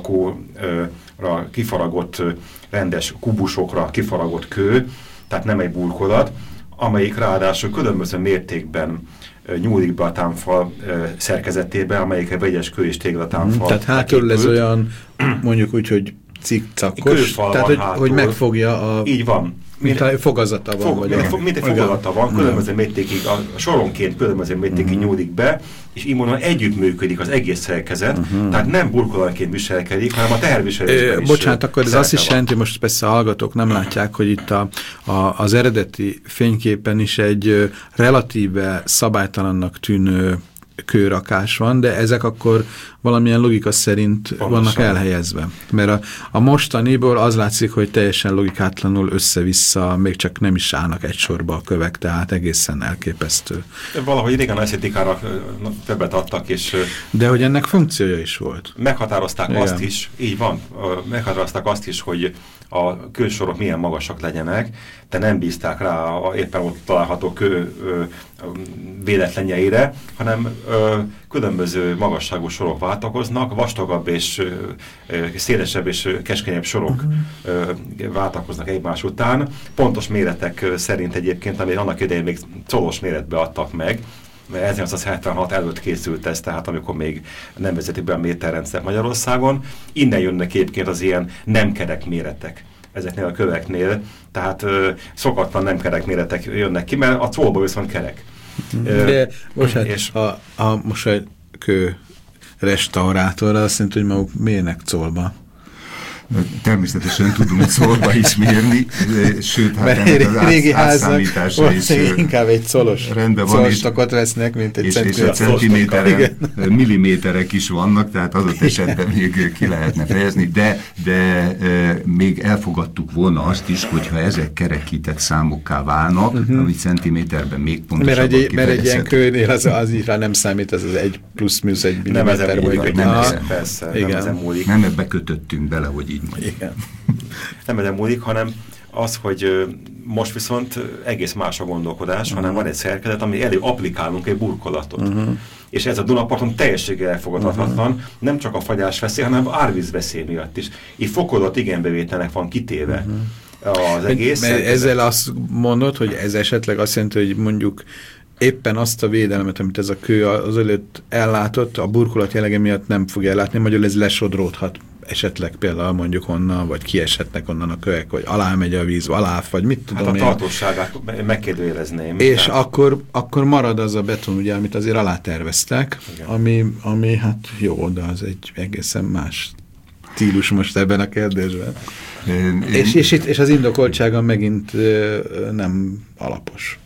alakúra kifaragott rendes kubusokra kifaragott kő, tehát nem egy burkolat, amelyik ráadásul különböző mértékben nyúlik be a támfal szerkezetébe, amelyik egy vegyes kő és téglatámfal.
Tehát hátul ez olyan, mondjuk úgy, hogy cikcakos, tehát hogy, hogy megfogja a...
Így van.
Mint a fogazata van.
Fog,
vagy
mint,
a,
mint egy fogazata van, különböző mértékig, a soronként különböző mértékig uh-huh. nyúlik be, és így mondom, együttműködik az egész szerkezet, uh-huh. tehát nem burkolatként viselkedik, hanem a teherviselésben is.
Bocsánat, akkor ez azt is jelenti, most persze a hallgatók nem látják, hogy itt a, a, az eredeti fényképen is egy relatíve szabálytalannak tűnő kőrakás van, de ezek akkor valamilyen logika szerint Pontosan. vannak elhelyezve. Mert a, a mostaniból az látszik, hogy teljesen logikátlanul össze-vissza, még csak nem is állnak egy sorba a kövek, tehát egészen elképesztő.
Valahogy régen esztétikának többet adtak, és...
De hogy ennek funkciója is volt.
Meghatározták
Igen.
azt is, így van, meghatározták azt is, hogy a kősorok milyen magasak legyenek, de nem bízták rá a éppen ott található kő ö, véletlenjeire, hanem ö, különböző magasságú sorok váltakoznak, vastagabb és ö, szélesebb és keskenyebb sorok ö, váltakoznak egymás után. Pontos méretek szerint egyébként, amit annak idején még colos méretbe adtak meg, mert ezernyolcszázhetvenhat előtt készült ez, tehát amikor még nem vezetik be a méterrendszer Magyarországon. Innen jönnek egyébként az ilyen nem kerek méretek ezeknél a köveknél, tehát ö, szokatlan nem kerek méretek jönnek ki, mert a cólba viszont kerek.
De most hát, és a, a, most a kő restaurátorra azt mondta, hogy maguk mérnek cólba.
Természetesen tudunk szólba is mérni, sőt, hát ennek az
régi
átszámítása is
inkább egy szolos szolostokot vesznek, mint egy
és,
centiméter.
És centiméterek, milliméterek is vannak, tehát adott esetben még ki lehetne fejezni, de, de e, még elfogadtuk volna azt is, hogyha ezek kerekített számokká válnak, uh-huh. ami centiméterben még pontosabban
mert egy, mert egy ilyen kőnél az, az így rá nem számít, az az egy plusz-minusz egy milliméter.
Nem ezen,
nem
ezen, persze, nem ezen múlik.
Nem ebbe kötöttünk bele, hogy így mondjuk.
Igen.
Nem ezen múlik, hanem az, hogy most viszont egész más a gondolkodás, uh-huh. hanem van egy szerkezet, ami elő applikálunk egy burkolatot. Uh-huh. És ez a Dunaparton teljességgel elfogadhatatlan, uh-huh. nem csak a fagyás veszély, hanem árvíz veszély miatt is. Így fokozott igénybevételnek van kitéve uh-huh. az egész
Mert ezzel azt mondod, hogy ez esetleg azt jelenti, hogy mondjuk éppen azt a védelmet, amit ez a kő az előtt ellátott, a burkolat jellege miatt nem fogja ellátni, magyarul ez lesodródhat esetleg például mondjuk onnan, vagy kieshetnek onnan a kövek, vagy alá megy a víz, alá, vagy mit tudom
hát a
én.
tartóságát megkérdőjelezném.
És akkor, akkor marad az a beton, ugye, amit azért alá terveztek, ami, ami hát jó, de az egy egészen más stílus most ebben a kérdésben. Én, és, és, és, és az indokoltsága megint nem alapos.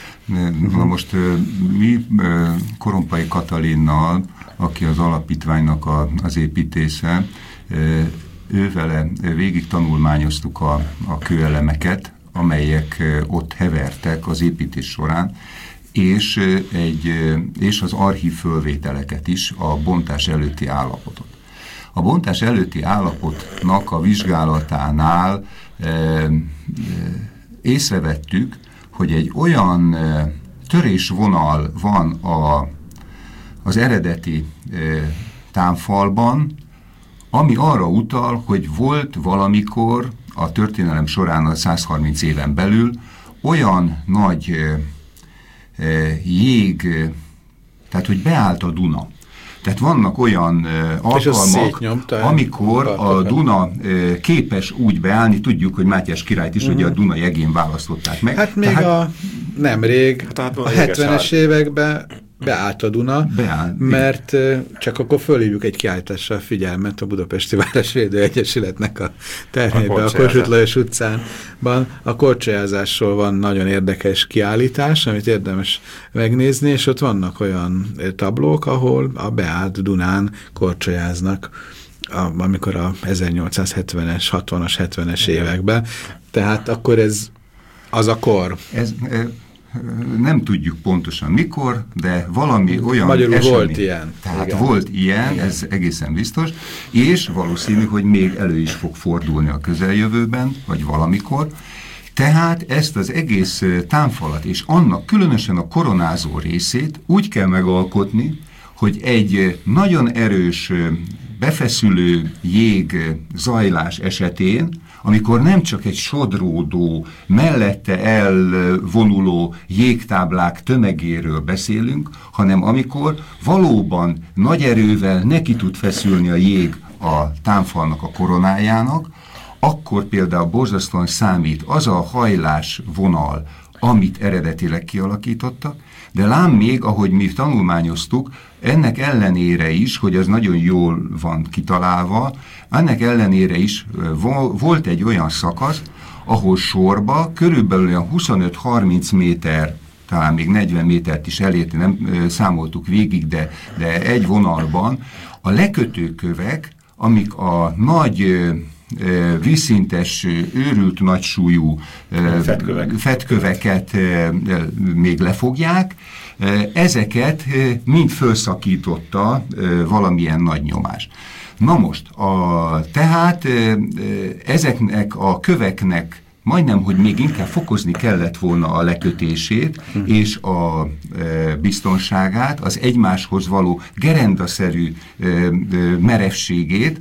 Na most mi Korompai Katalinnal, aki az alapítványnak a, az építésze, ővele végig tanulmányoztuk a, a kőelemeket, amelyek ott hevertek az építés során, és, egy, és az archív fölvételeket is, a bontás előtti állapotot. A bontás előtti állapotnak a vizsgálatánál e, e, észrevettük, hogy egy olyan e, törésvonal van a, az eredeti e, támfalban, ami arra utal, hogy volt valamikor a történelem során a százharminc éven belül olyan nagy e, e, jég, tehát hogy beállt a Duna. Tehát vannak olyan e, alkalmak, amikor a Duna e, képes úgy beállni, tudjuk, hogy Mátyás királyt is uh-huh. ugye a Duna jegén választották meg.
Hát még Tehát, a nemrég, hát a hetvenes években beállt a Duna,
Beáll,
mert igen. csak akkor fölhívjuk egy kiállításra a figyelmet a Budapesti Városvédő Egyesületnek a termébe, a Kossuth Lajos utcánban. A korcsolyázásról van nagyon érdekes kiállítás, amit érdemes megnézni, és ott vannak olyan tablók, ahol a beállt Dunán korcsolyáznak, a, amikor a ezernyolcszázhetvenes, hatvanas, hetvenes években. Tehát akkor ez az a kor.
Ez... E nem tudjuk pontosan mikor, de valami olyan
Magyarul
esemény.
volt ilyen.
Tehát
Igen.
volt ilyen, Igen. ez egészen biztos, és valószínű, hogy még elő is fog fordulni a közeljövőben, vagy valamikor. Tehát ezt az egész támfalat, és annak különösen a koronázó részét úgy kell megalkotni, hogy egy nagyon erős, befeszülő jég zajlás esetén, amikor nem csak egy sodródó, mellette elvonuló jégtáblák tömegéről beszélünk, hanem amikor valóban nagy erővel neki tud feszülni a jég a támfalnak a koronájának, akkor például borzasztóan számít az a hajlás vonal, amit eredetileg kialakítottak, de lám még, ahogy mi tanulmányoztuk, ennek ellenére is, hogy az nagyon jól van kitalálva, ennek ellenére is volt egy olyan szakasz, ahol sorba körülbelül olyan huszonöt-harminc méter, talán még negyven métert is elérni, nem számoltuk végig, de, de egy vonalban a lekötőkövek, amik a nagy vízszintes, őrült nagysúlyú
Fedkövek.
fedköveket még lefogják, ezeket mind felszakította valamilyen nagy nyomás. Na most, a, tehát ezeknek a köveknek majdnem, hogy még inkább fokozni kellett volna a lekötését hm. és a e, biztonságát, az egymáshoz való gerendaszerű e, e, merevségét,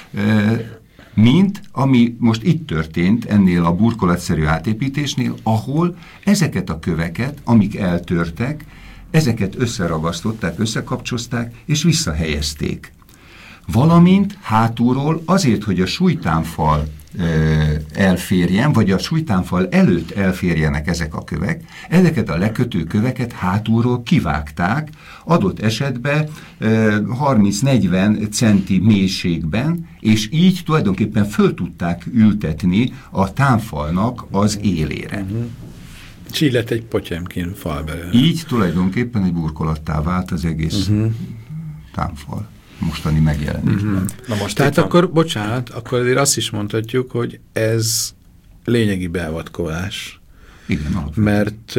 e, mint ami most itt történt ennél a burkolatszerű átépítésnél, ahol ezeket a köveket, amik eltörtek, ezeket összeragasztották, összekapcsolták és visszahelyezték. Valamint hátulról azért, hogy a súlytámfal e, elférjen, vagy a súlytámfal előtt elférjenek ezek a kövek, ezeket a lekötő köveket hátulról kivágták, adott esetben e, harminc-negyven centi mélységben, és így tulajdonképpen föl tudták ültetni a támfalnak az élére.
Uh-huh. És így lett egy Potyemkin fal belőle.
Így tulajdonképpen egy burkolattá vált az egész uh-huh. támfal. Mostani megjelenésben. Mm-hmm.
Na most tehát akkor, bocsánat, akkor azért azt is mondhatjuk, hogy ez lényegi beavatkozás.
Igen,
mert,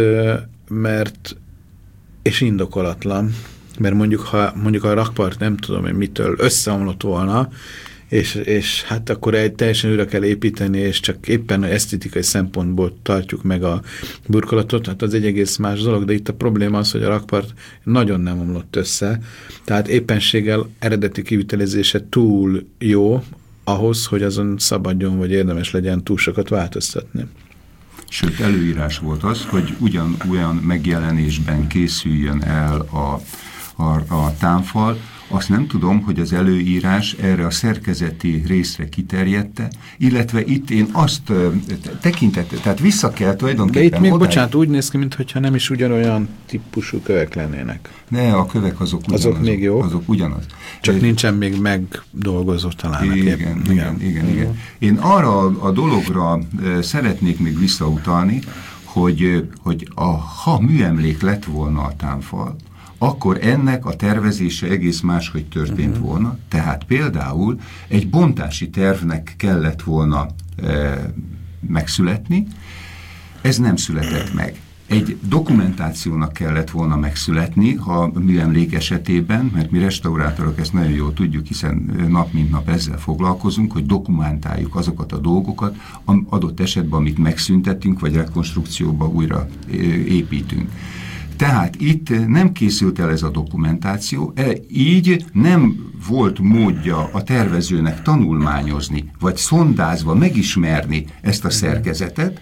mert, és indokolatlan, mert mondjuk, ha mondjuk a rakpart nem tudom, hogy mitől összeomlott volna, és, és hát akkor egy teljesen újra kell építeni, és csak éppen a esztétikai szempontból tartjuk meg a burkolatot, hát az egy egész más dolog, de itt a probléma az, hogy a rakpart nagyon nem omlott össze, tehát éppenséggel eredeti kivitelezése túl jó ahhoz, hogy azon szabadjon, vagy érdemes legyen túl sokat változtatni.
Sőt, előírás volt az, hogy ugyan olyan megjelenésben készüljön el a, a, a támfal. Azt nem tudom, hogy az előírás erre a szerkezeti részre kiterjedte, illetve itt én azt tekintettem, tehát vissza kell tulajdonképpen...
De itt még, odáig... bocsánat, úgy néz ki, mintha nem is ugyanolyan típusú kövek lennének.
Ne, a kövek azok ugyanazok.
Azok még jó?
Azok ugyanaz.
Csak De... nincsen még megdolgozó talán.
Igen, igen, igen, igen, igen. Én arra a dologra szeretnék még visszautalni, hogy, hogy a, ha műemlék lett volna a támfal, akkor ennek a tervezése egész máshogy történt uh-huh. volna. Tehát például egy bontási tervnek kellett volna e, megszületni, ez nem született meg. Egy dokumentációnak kellett volna megszületni, ha a műemlék esetében, mert mi restaurátorok ezt nagyon jól tudjuk, hiszen nap mint nap ezzel foglalkozunk, hogy dokumentáljuk azokat a dolgokat, adott esetben, amit megszüntetünk, vagy rekonstrukcióba újra építünk. Tehát itt nem készült el ez a dokumentáció, így nem volt módja a tervezőnek tanulmányozni, vagy szondázva megismerni ezt a szerkezetet,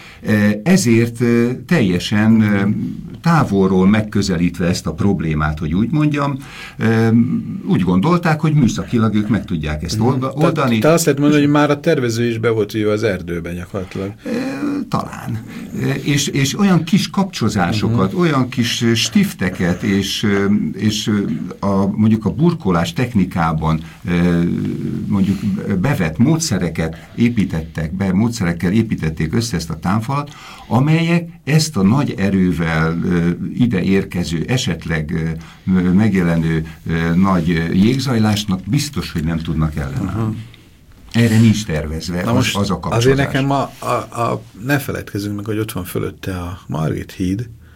ezért teljesen távolról megközelítve ezt a problémát, hogy úgy mondjam, úgy gondolták, hogy műszakilag ők meg tudják ezt oldani.
Te azt lehet mondani, hogy már a tervező is be volt jöve az erdőben gyakorlatilag.
Talán. És, és olyan kis kapcsozásokat, uh-huh. olyan kis stifteket, és, és a, mondjuk a burkolás technikában mondjuk bevett módszereket építettek be, módszerekkel építették össze ezt a támfalat, amelyek ezt a nagy erővel ide érkező, esetleg megjelenő nagy jégzajlásnak biztos, hogy nem tudnak ellenállni. Uh-huh. Erre nincs tervezve.
Na most
az, az a
azért nekem a, a, a, ne feledkezzünk meg, hogy ott van fölötte a Margit híd,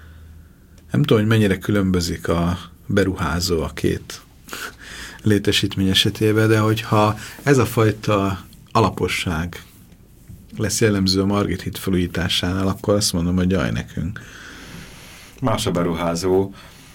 Nem tudom, hogy mennyire különbözik a beruházó a két létesítmény esetében, de hogyha ez a fajta alaposság lesz jellemző a Margit híd felújításánál, akkor azt mondom, hogy jaj nekünk.
Más a beruházó.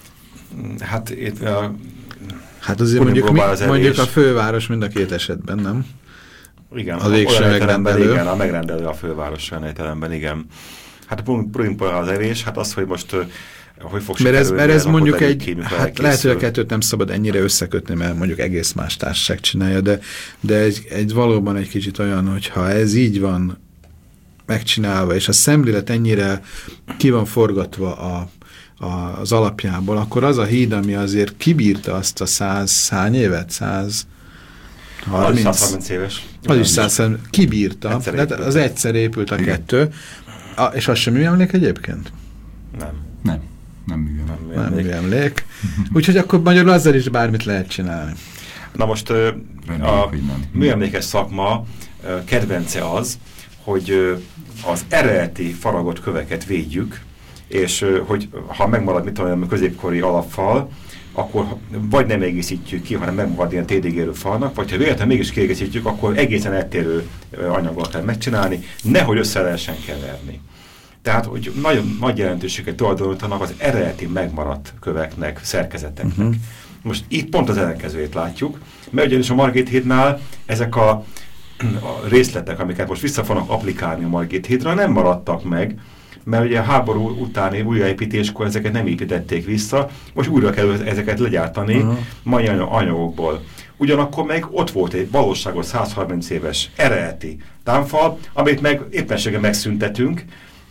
Hát itt a...
Hát azért mondjuk, mi, mondjuk a főváros mind a két esetben, nem?
Igen,
az végső megrendelő.
Igen, a megrendelő a főváros értelemben, igen. Hát a az evés, hát az, hogy most hogy fog
mert ez, mert ez mondjuk egy, hát lehet, hogy a kettőt nem szabad ennyire összekötni, mert mondjuk egész más társaság csinálja, de, de egy, egy valóban egy kicsit olyan, hogyha ez így van megcsinálva, és a szemlélet ennyire ki van forgatva a, a, az alapjából, akkor az a híd, ami azért kibírta azt a száz, hány évet? száz harminc
Az is száz harminc éves.
Az is száz kibírta.
Egyszer
épült. Az egyszer épült a Igen. kettő. A, és az sem műemlék egyébként?
Nem.
Nem. Nem műemlék.
Nem műemlék. Úgyhogy akkor magyarul azzal is bármit lehet csinálni.
Na most a műemlékes szakma kedvence az, hogy az eredeti faragott köveket védjük, és hogy ha megmarad, mit tudom, a középkori alapfal, akkor vagy nem egészítjük ki, hanem megmarad ilyen tédigérő falnak, vagy ha véletlenül mégis kiegészítjük, akkor egészen eltérő anyaggal kell megcsinálni, nehogy össze lehessen keverni. Tehát, hogy nagyon nagy jelentőséget tulajdonítanak az eredeti megmaradt köveknek, szerkezeteknek. Uh-huh. Most itt pont az ellenkezőjét látjuk, mert ugyanis a Margit hídnál ezek a, a részletek, amiket most vissza fognak applikálni a Margit hídra, nem maradtak meg, mert ugye a háború utáni újraépítéskor ezeket nem építették vissza, most újra kell ezeket legyártani uh-huh. mai anyagokból. Ugyanakkor meg ott volt egy valóságos száz harminc éves eredeti támfal, amit meg éppenséggel megszüntetünk,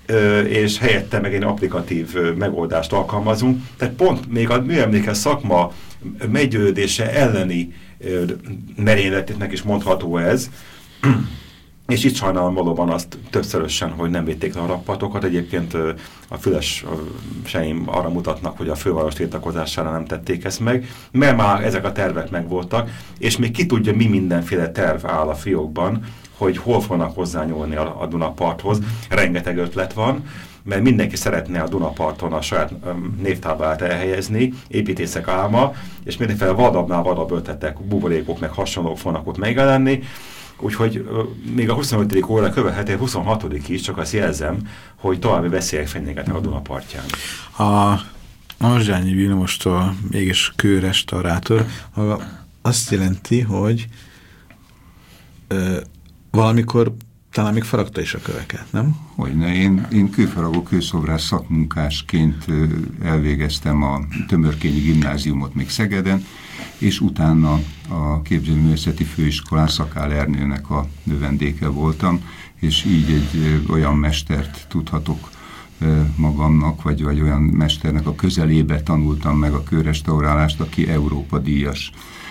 és helyette meg egy applikatív megoldást alkalmazunk. Tehát pont még a műemlékes szakma meggyőződése elleni merényletének is mondható ez, és itt sajnálom valóban azt többszörösen, hogy nem vitték le a rappatokat. Egyébként a füleseim arra mutatnak, hogy a főváros tiltakozására nem tették ezt meg, mert már ezek a tervek megvoltak, és még ki tudja, mi mindenféle terv áll a fiókban, hogy hol fognak hozzányúlni a, a Dunaparthoz. Rengeteg ötlet van, mert mindenki szeretne a Dunaparton a saját um, névtáblát elhelyezni, építészek álma, és mindenféle vadabbnál vadabb ötletek, buborékok, meg hasonlók fognak ott megjelenni. Úgyhogy uh, még a huszonötödik óra követhető huszonhatodik is, csak azt jelzem, hogy további veszélyek fenyegetnek a Dunapartján.
A Arzsányi Vilmostól mégis kőrestaurátor azt jelenti, hogy ö, valamikor talán még faragta is a köveket, nem?
Hogyne, én, én kőfaragó kőszobrász szakmunkásként elvégeztem a Tömörkényi Gimnáziumot még Szegeden, és utána a Képzőművészeti Főiskolán Szakál Ernőnek a növendéke voltam, és így egy olyan mestert tudhatok magamnak, vagy, vagy olyan mesternek a közelébe tanultam meg a kőrestaurálást, aki Európa díjas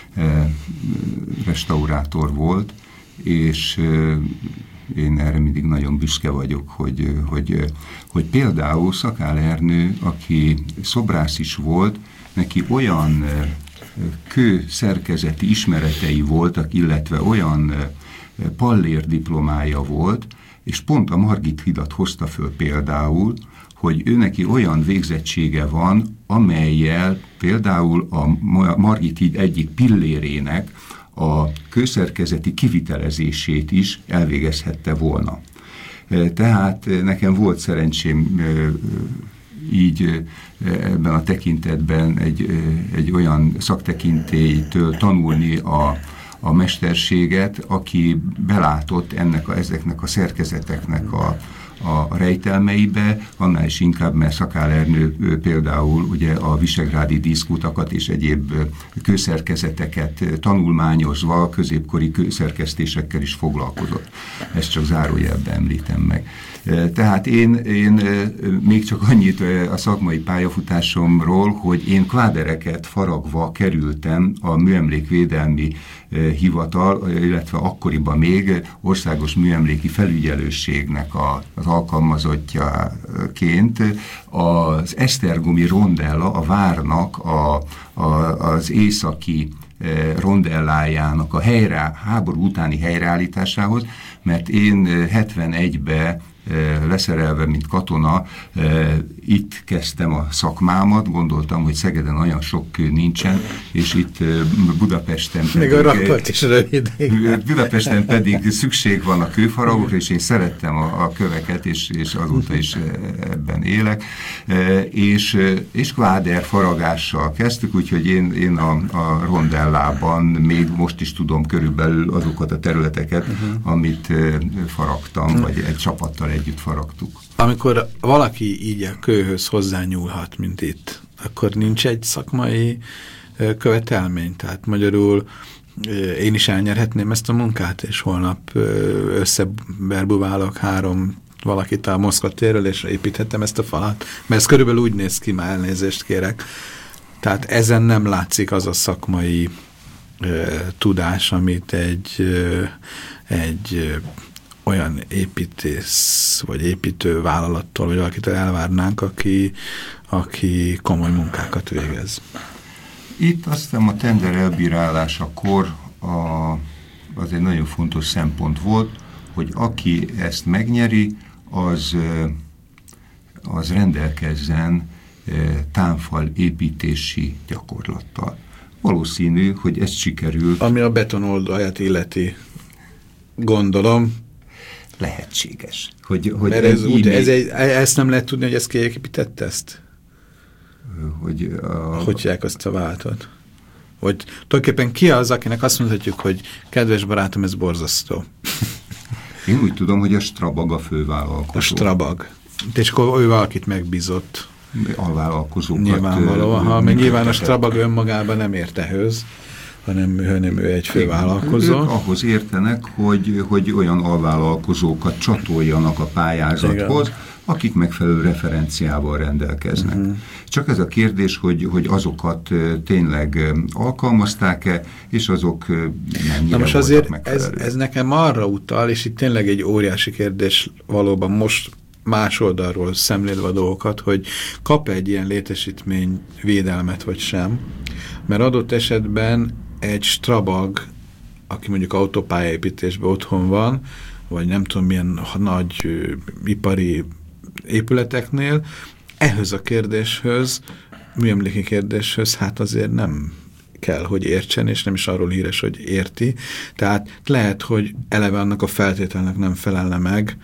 restaurátor volt, és én erre mindig nagyon büszke vagyok, hogy, hogy, hogy például Szakál Ernő, aki szobrász is volt, neki olyan kő szerkezeti ismeretei voltak, illetve olyan pallér diplomája volt, és pont a Margit hidat hozta föl például, hogy ő neki olyan végzettsége van, amellyel például a Margit híd egyik pillérének a kőszerkezeti kivitelezését is elvégezhette volna. Tehát nekem volt szerencsém így ebben a tekintetben egy, egy olyan szaktekintélytől tanulni a, a mesterséget, aki belátott ennek a, ezeknek a szerkezeteknek a, a rejtelmeibe, annál is inkább, mert Szakál Ernő például ugye a visegrádi díszkutakat és egyéb kőszerkezeteket tanulmányozva középkori kőszerkesztésekkel is foglalkozott. Ezt csak zárójelben említem meg. Tehát én, én még csak annyit a szakmai pályafutásomról, hogy én kvádereket faragva kerültem a Műemlékvédelmi Hivatal, illetve akkoriban még Országos Műemléki Felügyelőségnek az alkalmazottjaként az esztergomi rondella, a várnak a, a, az északi rondellájának a helyre, háború utáni helyreállításához, mert én hetvenegyben leszerelve, mint katona, itt kezdtem a szakmámat, gondoltam, hogy Szegeden olyan sok kő nincsen, és itt Budapesten pedig,
még a rakpart is rövidig.
Budapesten pedig szükség van a kőfaragokra, és én szerettem a, a köveket, és, és azóta is ebben élek, és, és kváder faragással kezdtük, úgyhogy én, én a, a rondellában még most is tudom körülbelül azokat a területeket, uh-huh. amit faragtam, uh-huh. vagy egy csapattal együtt faragtuk.
Amikor valaki így a kőhöz hozzányúlhat, mint itt, akkor nincs egy szakmai követelmény. Tehát magyarul én is elnyerhetném ezt a munkát, és holnap összeberbuválok három valakit a Moszkva térről, és építhettem ezt a falat. Mert ez körülbelül úgy néz ki, már elnézést kérek. Tehát ezen nem látszik az a szakmai tudás, amit egy, egy olyan építész, vagy építő vállalattól, vagy valakitől elvárnánk, aki, aki komoly munkákat végez.
Itt azt hiszem a tender elbírálásakor a, az egy nagyon fontos szempont volt, hogy aki ezt megnyeri, az, az rendelkezzen támfal építési gyakorlattal. Valószínű, hogy ez sikerült.
Ami a beton oldalját illeti, gondolom.
Lehetséges. Hogy, hogy
Mert ez úgy, ez egy, ezt nem lehet tudni, hogy ezt kiépítette ezt?
Hogy a...
Hogy hívják azt a váltot? Hogy tulajdonképpen ki az, akinek azt mondhatjuk, hogy kedves barátom, ez borzasztó.
Én úgy tudom, hogy a Strabag a fővállalkozó.
A Strabag. És akkor ő valakit megbízott.
Alvállalkozókat.
Nyilvánvalóan, ha meg nyilván a Strabag önmagában nem ért ehhez, hanem, hanem ő egy fővállalkozó.
Ők ahhoz értenek, hogy, hogy olyan alvállalkozókat csatoljanak a pályázathoz, igen. akik megfelelő referenciával rendelkeznek. Uh-huh. Csak ez a kérdés, hogy, hogy azokat tényleg alkalmazták-e, és azok nem
Na most azért ez, ez nekem arra utal, és itt tényleg egy óriási kérdés valóban most más oldalról szemlélve a dolgokat, hogy kap egy ilyen létesítmény védelmet vagy sem, mert adott esetben egy Strabag, aki mondjuk autópályaépítésben otthon van, vagy nem tudom milyen nagy ö, ipari épületeknél, ehhez a kérdéshöz, műemléki kérdéshöz, hát azért nem kell, hogy értsen, és nem is arról híres, hogy érti. Tehát lehet, hogy eleve annak a feltételnek nem felelne meg,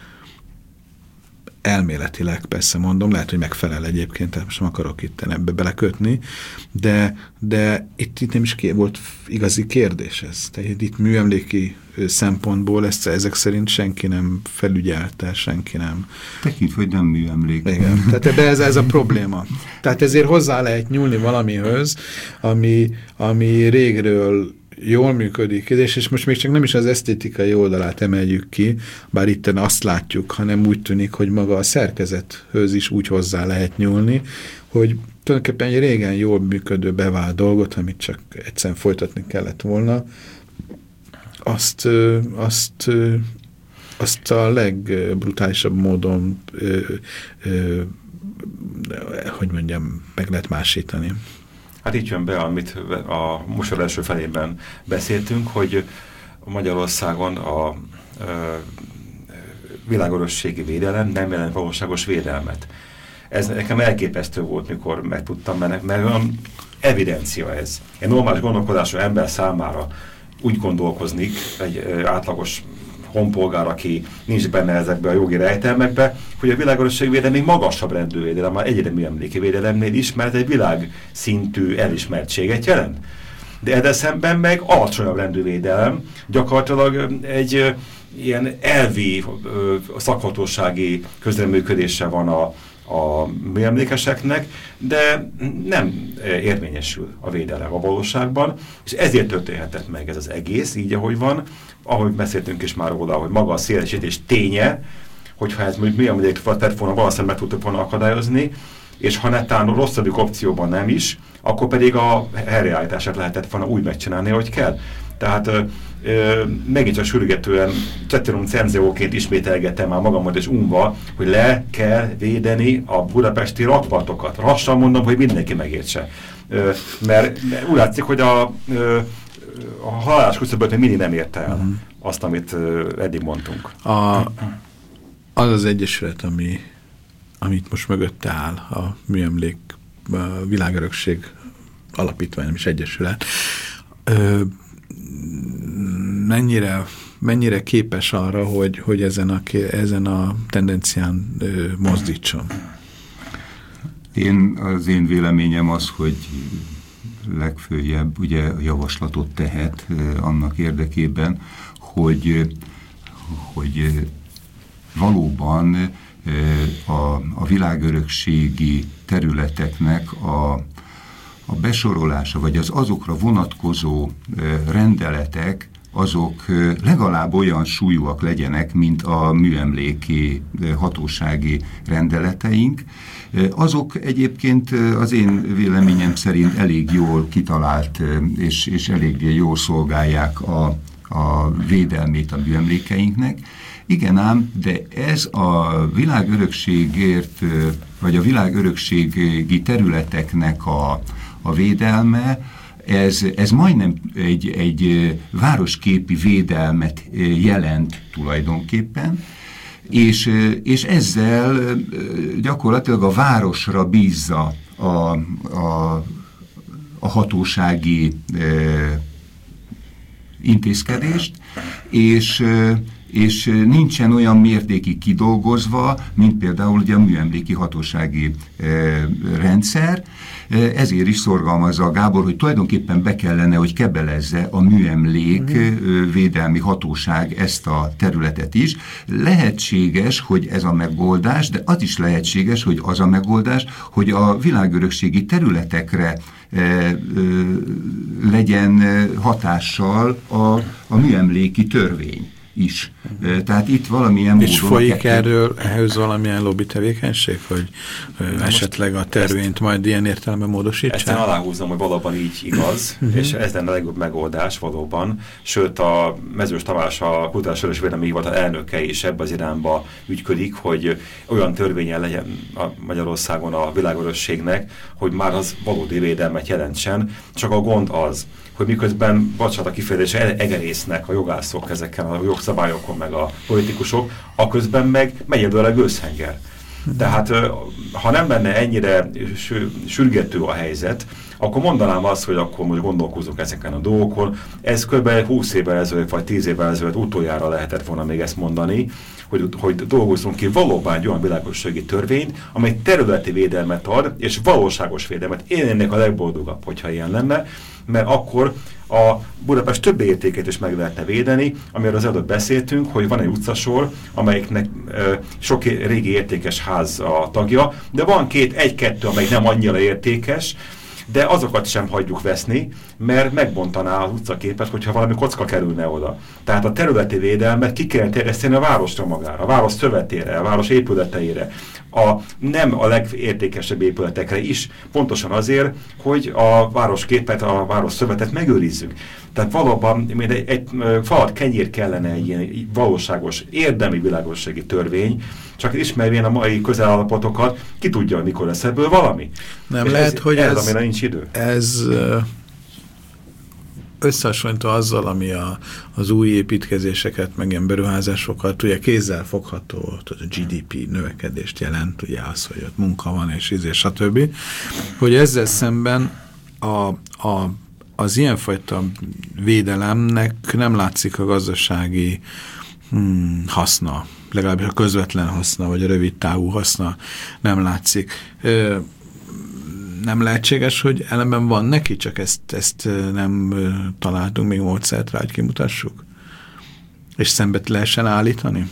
elméletileg persze mondom, lehet, hogy megfelel egyébként, tehát most nem akarok itt ebbe belekötni, de, de itt, itt nem is ké, volt igazi kérdés ez. Tehát itt műemléki szempontból ezt ezek szerint senki nem felügyelte, senki nem.
Tekint, hogy nem műemlék.
Igen, tehát ebbe ez, ez a probléma. Tehát ezért hozzá lehet nyúlni valamihöz, ami, ami régről jól működik, és, és most még csak nem is az esztétikai oldalát emeljük ki, bár itt azt látjuk, hanem úgy tűnik, hogy maga a szerkezethöz is úgy hozzá lehet nyúlni, hogy tulajdonképpen egy régen jól működő bevált dolgot, amit csak egyszerűen folytatni kellett volna, azt, azt, azt a legbrutálisabb módon hogy mondjam, meg lehet másítani.
Hát itt jön be, amit a műsor első felében beszéltünk, hogy Magyarországon a, a világörökségi védelem nem jelent valóságos védelmet. Ez nekem elképesztő volt, mikor megtudtam, mert, mert olyan evidencia ez. Egy normális gondolkodású ember számára úgy gondolkoznik, egy átlagos honpolgár, aki nincs benne ezekbe a jogi rejtelmekbe, hogy a világörökség védelem még magasabb rendű védelem, már egyre műemléki védelemnél is, mert egy világszintű elismertséget jelent. De ezzel szemben meg alacsonyabb rendű védelem, gyakorlatilag egy ö, ilyen elvi ö, szakhatósági közreműködése van a, a műemlékeseknek, de nem érvényesül a védelem a valóságban, és ezért történhetett meg ez az egész, így ahogy van, ahogy beszéltünk is már róla, hogy maga a szélesítés ténye, hogyha ez műemlék tett volna, valószínűleg meg tudtuk volna akadályozni, és ha netán rosszabbik opcióban nem is, akkor pedig a helyreállítását lehetett volna úgy megcsinálni, hogy kell. Tehát ö, ö, megint csak sürgetően Cetterum Cenzeóként ismételgettem már magamat és unva, hogy le kell védeni a budapesti rakpartokat. Lassan mondom, hogy mindenki megértse. Ö, mert, mert úgy látszik, hogy a, ö, a halálos küszöböt még mindig nem érte el uh-huh. azt, amit ö, eddig mondtunk.
A az az egyesület, ami, amit most mögötte áll, a Műemlék a Világörökség Alapítvány, nem is egyesület, ö, mennyire, mennyire képes arra, hogy, hogy ezen, a, ezen a tendencián ö, mozdítson?
Én, az én véleményem az, hogy legfőjebb ugye javaslatot tehet eh, annak érdekében, hogy, hogy valóban eh, a, a világörökségi területeknek a, a besorolása, vagy az azokra vonatkozó eh, rendeletek, azok legalább olyan súlyúak legyenek, mint a műemléki hatósági rendeleteink. Azok egyébként az én véleményem szerint elég jól kitalált és, és elég jól szolgálják a, a védelmét a műemlékeinknek. Igen ám, de ez a világörökségért, vagy a világörökségi területeknek a, a védelme, Ez, ez majdnem egy, egy városképi védelmet jelent tulajdonképpen, és, és ezzel gyakorlatilag a városra bízza a, a, a hatósági e, intézkedést, és, és nincsen olyan mértékig kidolgozva, mint például ugye a műemléki hatósági e, rendszer. Ezért is szorgalmazza a Gábor, hogy tulajdonképpen be kellene, hogy kebelezze a műemlék védelmi hatóság ezt a területet is. Lehetséges, hogy ez a megoldás, de az is lehetséges, hogy az a megoldás, hogy a világörökségi területekre e, e, legyen hatással a, a műemléki törvény is. Tehát itt valamilyen
és módon... És folyik erről ehhez valamilyen lobby tevékenység, hogy Na esetleg a törvényt majd ilyen értelemben módosítsák?
Ezt én aláhúzom, hogy valóban így igaz, és ez lenne a legjobb megoldás valóban. Sőt, a Mezős Tamás, a Kulturális Örökség Védelmi Hivatal elnöke is ebbe az irányba ügyködik, hogy olyan törvényen legyen a Magyarországon a világörökségnek, hogy már az valódi védelmet jelentsen. Csak a gond az, hogy miközben, bocsánat a kifejezésre, egerésznek a jogászok ezeken a jogszabályokon, meg a politikusok, aközben meg megy ebből a gőzhenger. Tehát ha nem lenne ennyire sürgető a helyzet, akkor mondanám azt, hogy akkor most gondolkozunk ezeken a dolgokon. Ez kb. húsz évvel ezelőtt, vagy tíz évvel ezelőtt utoljára lehetett volna még ezt mondani, hogy, hogy dolgozzunk ki valóban egy olyan világossági törvényt, amely területi védelmet ad, és valóságos védelmet. Én ennek a legboldogabb, hogyha ilyen lenne, mert akkor a Budapest több értéket is meg lehetne védeni, amiről az előbb beszéltünk, hogy van egy utcasor, amelyiknek ö, sok régi értékes ház a tagja, de van két, egy-kettő, amelyik nem annyira értékes, de azokat sem hagyjuk veszni, mert megbontaná az utcaképet, hogyha valami kocka kerülne oda. Tehát a területi védelmet ki kell terjeszteni a városra magára, a város szövetére, a város épületeire, a nem a legértékesebb épületekre is, pontosan azért, hogy a városképet, a város szövetet megőrizzük. Tehát valóban még egy, egy falat kenyér kellene egy ilyen valóságos, érdemi világossági törvény, csak ismervén a mai közelállapotokat, ki tudja, mikor lesz ebből valami.
Nem
és
lehet,
ez,
hogy
ez,
ez,
amire nincs idő.
Ez összehasonlítva azzal, ami a, az új építkezéseket, meg ilyen beruházásokat, ugye kézzel fogható, a gé dé pé növekedést jelent, ugye az, hogy ott munka van, és íz, és stb. Hogy ezzel szemben a, a, az ilyenfajta védelemnek nem látszik a gazdasági hmm, haszna, legalábbis a közvetlen haszna, vagy a rövid távú haszna nem látszik. Ö, nem lehetséges, hogy ellenben van neki, csak ezt, ezt nem találtunk még módszert rá, hogy kimutassuk? És szembe lehessen állítani?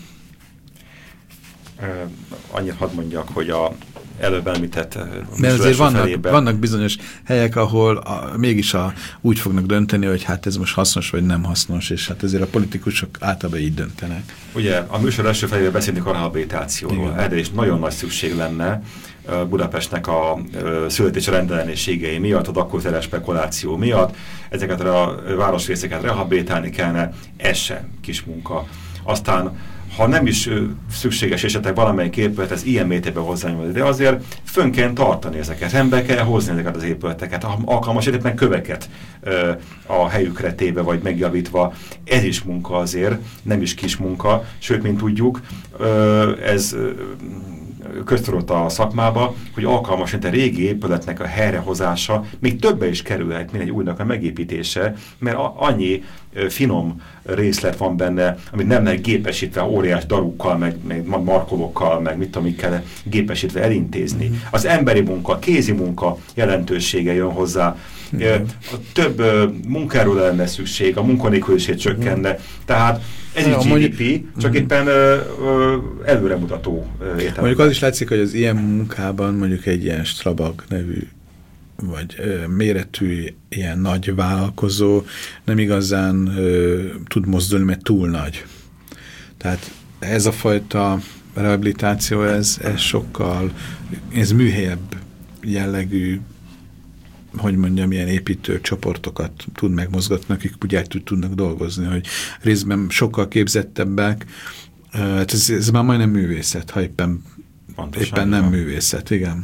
Uh, annyit hadd mondjak, hogy a előbb említett...
Mert azért vannak, felében... vannak bizonyos helyek, ahol a, mégis a, úgy fognak dönteni, hogy hát ez most hasznos, vagy nem hasznos, és hát ezért a politikusok általában így döntenek.
Ugye a műsor első felében beszélünk a rehabilitációról. Erre is nagyon nagy szükség lenne Budapestnek a születés rendellenességei miatt, a dakkoteres spekuláció miatt. Ezeket a városrészeket rehabilitálni kellene, ez sem kis munka. Aztán ha nem is szükséges esetleg valamelyik épület, ez ilyen mértékben hozzányúl, de azért fönn kell tartani ezeket, rendbe kell hozni ezeket az épületeket, alkalmas esetben köveket ö, a helyükre téve vagy megjavítva. Ez is munka azért, nem is kis munka, sőt, mint tudjuk, ö, ez ö, köztudott a szakmába, hogy alkalmas a régi épületnek a helyrehozása még többe is kerülhet, mint egy újnak a megépítése, mert a, annyi ö, finom részlet van benne, amit nem lehet gépesítve óriás darukkal, meg, meg markolókkal, meg mit tudom, kell gépesítve elintézni. Mm-hmm. Az emberi munka, a kézi munka jelentősége jön hozzá. Mm-hmm. A több ö, munkáról lenne szükség, a munkanélküliség csökkenne. Mm-hmm. Tehát ez ja, egy gé dé pé, mondjuk, csak mm-hmm. éppen ö, ö, előremutató értelme.
Mondjuk az is látszik, hogy az ilyen munkában mondjuk egy ilyen Strabag nevű vagy ö, méretű ilyen nagy vállalkozó nem igazán ö, tud mozdulni, mert túl nagy. Tehát ez a fajta rehabilitáció, ez, ez sokkal, ez műhelyebb jellegű, hogy mondjam, ilyen építő csoportokat tud megmozgatni, akik ugye tudnak dolgozni, hogy részben sokkal képzettebbek, hát ez, ez már majdnem művészet, ha éppen, éppen nem művészet, igen.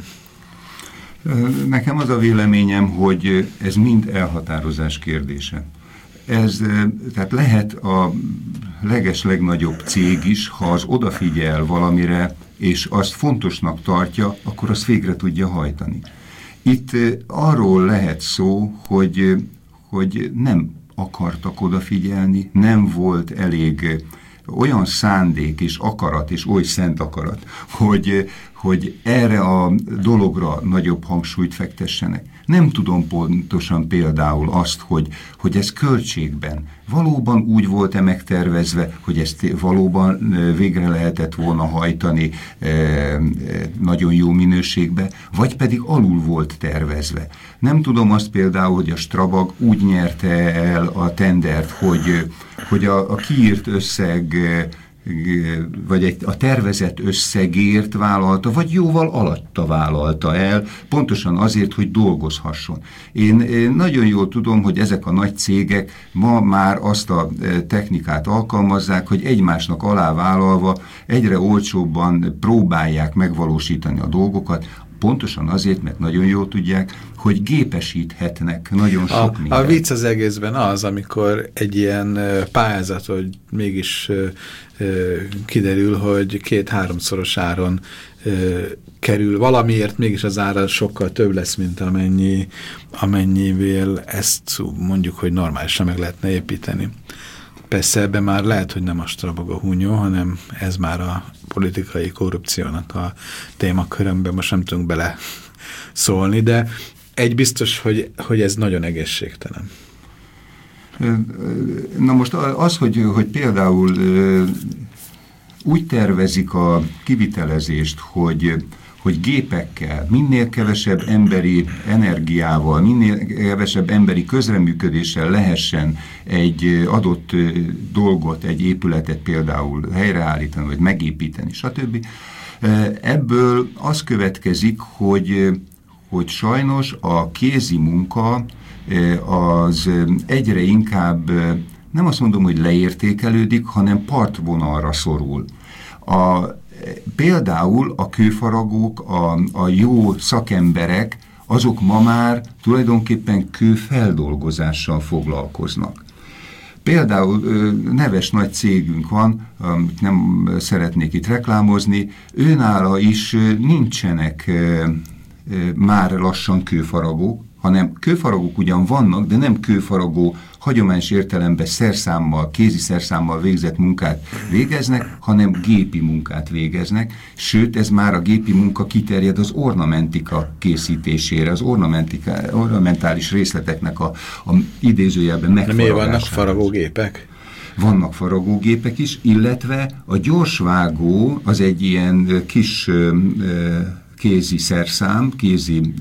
Nekem az a véleményem, hogy ez mind elhatározás kérdése. Ez, tehát lehet a leges legnagyobb cég is, ha az odafigyel valamire, és azt fontosnak tartja, akkor azt végre tudja hajtani. Itt arról lehet szó, hogy, hogy nem akartak odafigyelni, nem volt elég olyan szándék és akarat, és oly szent akarat, hogy, hogy erre a dologra nagyobb hangsúlyt fektessenek. Nem tudom pontosan például azt, hogy, hogy ez költségben valóban úgy volt-e megtervezve, hogy ezt valóban végre lehetett volna hajtani e, e, nagyon jó minőségbe, vagy pedig alul volt tervezve. Nem tudom azt például, hogy a Strabag úgy nyerte el a tendert, hogy, hogy a, a kiírt összeg vagy egy, a tervezett összegért vállalta, vagy jóval alatta vállalta el, pontosan azért, hogy dolgozhasson. Én, én nagyon jól tudom, hogy ezek a nagy cégek ma már azt a technikát alkalmazzák, hogy egymásnak alávállalva egyre olcsóbban próbálják megvalósítani a dolgokat, pontosan azért, mert nagyon jól tudják, hogy gépesíthetnek nagyon sok mindent.
A vicc az egészben az, amikor egy ilyen pályázat, hogy mégis ö, ö, kiderül, hogy két-háromszoros áron ö, kerül valamiért, mégis az ára sokkal több lesz, mint amennyi, amennyivel ezt mondjuk, hogy normálisan meg lehetne építeni. Persze ebben már lehet, hogy nem a Strabag a hunyó, hanem ez már a politikai korrupciónak a témakörömben, most nem tudunk bele szólni, de egy biztos, hogy, hogy ez nagyon egészségtelen.
Na most az, hogy, hogy például úgy tervezik a kivitelezést, hogy hogy gépekkel, minél kevesebb emberi energiával, minél kevesebb emberi közreműködéssel lehessen egy adott dolgot, egy épületet például helyreállítani, vagy megépíteni, stb. Ebből az következik, hogy, hogy sajnos a kézi munka az egyre inkább, nem azt mondom, hogy leértékelődik, hanem partvonalra szorul. A Például a kőfaragók, a, a jó szakemberek, azok ma már tulajdonképpen kőfeldolgozással foglalkoznak. Például neves nagy cégünk van, amit nem szeretnék itt reklámozni, őnála is nincsenek már lassan kőfaragók, hanem kőfaragók ugyan vannak, de nem kőfaragó, hagyományos értelemben szerszámmal, kézi szerszámmal végzett munkát végeznek, hanem gépi munkát végeznek, sőt ez már a gépi munka kiterjed az ornamentika készítésére, az ornamentális részleteknek a, a idézőjelben megfaragására.
Miért vannak faragógépek?
Vannak faragógépek is, illetve a gyorsvágó az egy ilyen kis kézi szerszám, kézi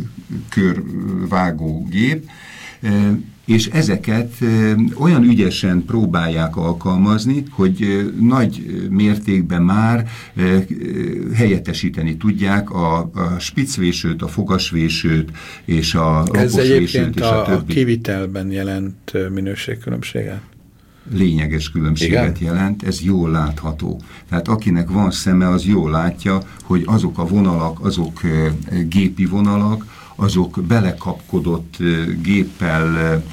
körvágógép, és ezeket olyan ügyesen próbálják alkalmazni, hogy nagy mértékben már helyettesíteni tudják a, a spiccvésőt, a fogasvésőt és a
ez
raposvésőt
egyébként
és a,
a
többi.
kivitelben jelent minőségkülönbséget?
lényeges különbséget Igen? jelent, ez jól látható. Tehát akinek van szeme, az jól látja, hogy azok a vonalak, azok gépi vonalak, azok belekapkodott géppel